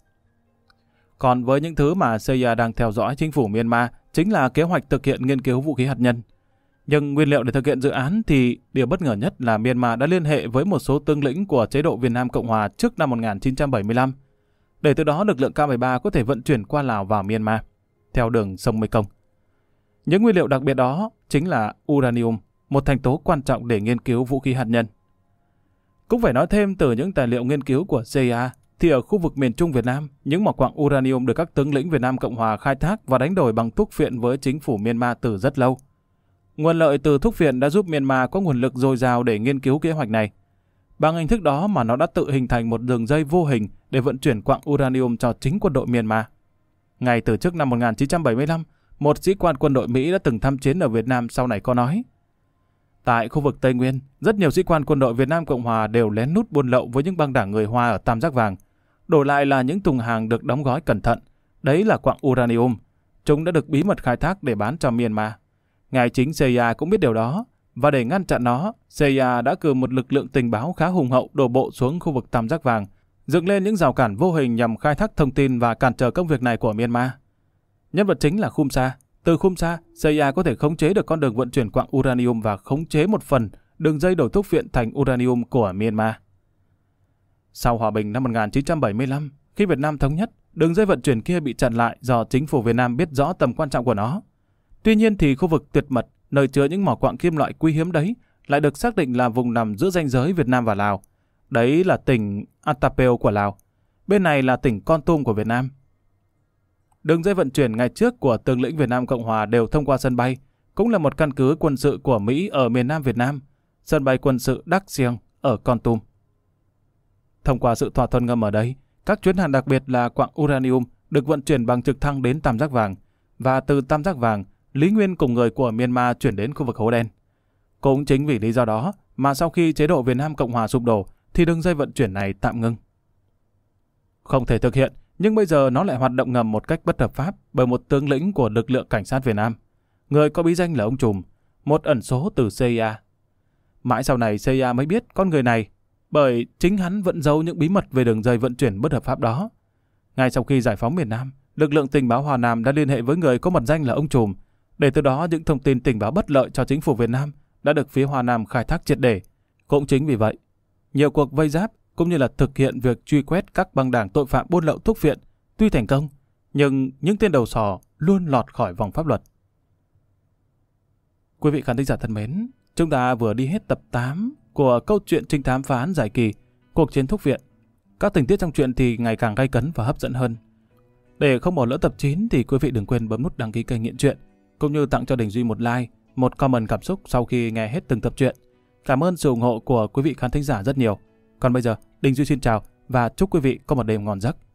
Còn với những thứ mà xê i a đang theo dõi chính phủ Myanmar chính là kế hoạch thực hiện nghiên cứu vũ khí hạt nhân. Nhưng nguyên liệu để thực hiện dự án thì điều bất ngờ nhất là Myanmar đã liên hệ với một số tướng lĩnh của chế độ Việt Nam Cộng Hòa trước năm một nghìn chín trăm bảy mươi lăm, để từ đó lực lượng K mười ba có thể vận chuyển qua Lào vào Myanmar theo đường sông Mekong. Những nguyên liệu đặc biệt đó chính là uranium, một thành tố quan trọng để nghiên cứu vũ khí hạt nhân. Cũng phải nói thêm từ những tài liệu nghiên cứu của xê i a thì ở khu vực miền Trung Việt Nam, những mỏ quặng uranium được các tướng lĩnh Việt Nam Cộng Hòa khai thác và đánh đổi bằng thuốc phiện với chính phủ Myanmar từ rất lâu. Nguồn lợi từ thuốc phiện đã giúp Myanmar có nguồn lực dồi dào để nghiên cứu kế hoạch này. Bằng hình thức đó mà nó đã tự hình thành một đường dây vô hình để vận chuyển quặng uranium cho chính quân đội Myanmar. Ngay từ trước năm một nghìn chín trăm bảy mươi lăm, một sĩ quan quân đội Mỹ đã từng tham chiến ở Việt Nam sau này có nói: tại khu vực Tây Nguyên, rất nhiều sĩ quan quân đội Việt Nam Cộng Hòa đều lén lút buôn lậu với những băng đảng người Hoa ở Tam Giác Vàng. Đổi lại là những thùng hàng được đóng gói cẩn thận. Đấy là quặng uranium. Chúng đã được bí mật khai thác để bán cho Myanmar. Ngay chính xê i a cũng biết điều đó, và để ngăn chặn nó, xê i a đã cử một lực lượng tình báo khá hùng hậu đổ bộ xuống khu vực Tam Giác Vàng, dựng lên những rào cản vô hình nhằm khai thác thông tin và cản trở công việc này của Myanmar. Nhân vật chính là Khumsa. Từ Khumsa, xê i a có thể khống chế được con đường vận chuyển quặng uranium và khống chế một phần đường dây đổi thuốc viện thành uranium của Myanmar. Sau hòa bình năm một nghìn chín trăm bảy mươi lăm, khi Việt Nam thống nhất, đường dây vận chuyển kia bị chặn lại do chính phủ Việt Nam biết rõ tầm quan trọng của nó. Tuy nhiên thì khu vực tuyệt mật, nơi chứa những mỏ quặng kim loại quý hiếm đấy, lại được xác định là vùng nằm giữa ranh giới Việt Nam và Lào. Đấy là tỉnh Attapeu của Lào. Bên này là tỉnh Kon Tum của Việt Nam. Đường dây vận chuyển ngày trước của tướng lĩnh Việt Nam Cộng Hòa đều thông qua sân bay, cũng là một căn cứ quân sự của Mỹ ở miền Nam Việt Nam, sân bay quân sự Dak Sieng ở Kon Tum. Thông qua sự thỏa thuận ngầm ở đây, các chuyến hàng đặc biệt là quặng uranium được vận chuyển bằng trực thăng đến Tam Giác Vàng, và từ Tam Giác Vàng, Lý Nguyên cùng người của Myanmar chuyển đến khu vực Hố Đen. Cũng chính vì lý do đó mà sau khi chế độ Việt Nam Cộng Hòa sụp đổ thì đường dây vận chuyển này tạm ngưng. Không thể thực hiện, nhưng bây giờ nó lại hoạt động ngầm một cách bất hợp pháp bởi một tướng lĩnh của lực lượng cảnh sát Việt Nam. Người có bí danh là ông Trùm, một ẩn số từ xê i a. Mãi sau này xê i a mới biết con người này, bởi chính hắn vẫn giấu những bí mật về đường dây vận chuyển bất hợp pháp đó. Ngay sau khi giải phóng miền Nam, lực lượng tình báo Hoa Nam đã liên hệ với người có mật danh là ông Trùm, để từ đó những thông tin tình báo bất lợi cho chính phủ Việt Nam đã được phía Hoa Nam khai thác triệt để. Cũng chính vì vậy, nhiều cuộc vây giáp cũng như là thực hiện việc truy quét các băng đảng tội phạm buôn lậu thuốc viện tuy thành công, nhưng những tên đầu sò luôn lọt khỏi vòng pháp luật. Quý vị khán thính giả thân mến, chúng ta vừa đi hết tập tám của câu chuyện trinh thám phá án dài kỳ Cuộc chiến thuốc viện. Các tình tiết trong truyện thì ngày càng gay cấn và hấp dẫn hơn. Để không bỏ lỡ tập chín thì quý vị đừng quên bấm nút đăng ký kênh Nghiện Truyện, cũng như tặng cho Đình Duy một like, một comment cảm xúc sau khi nghe hết từng tập truyện. Cảm ơn sự ủng hộ của quý vị khán thính giả rất nhiều. Còn bây giờ, Đình Duy xin chào và chúc quý vị có một đêm ngon giấc.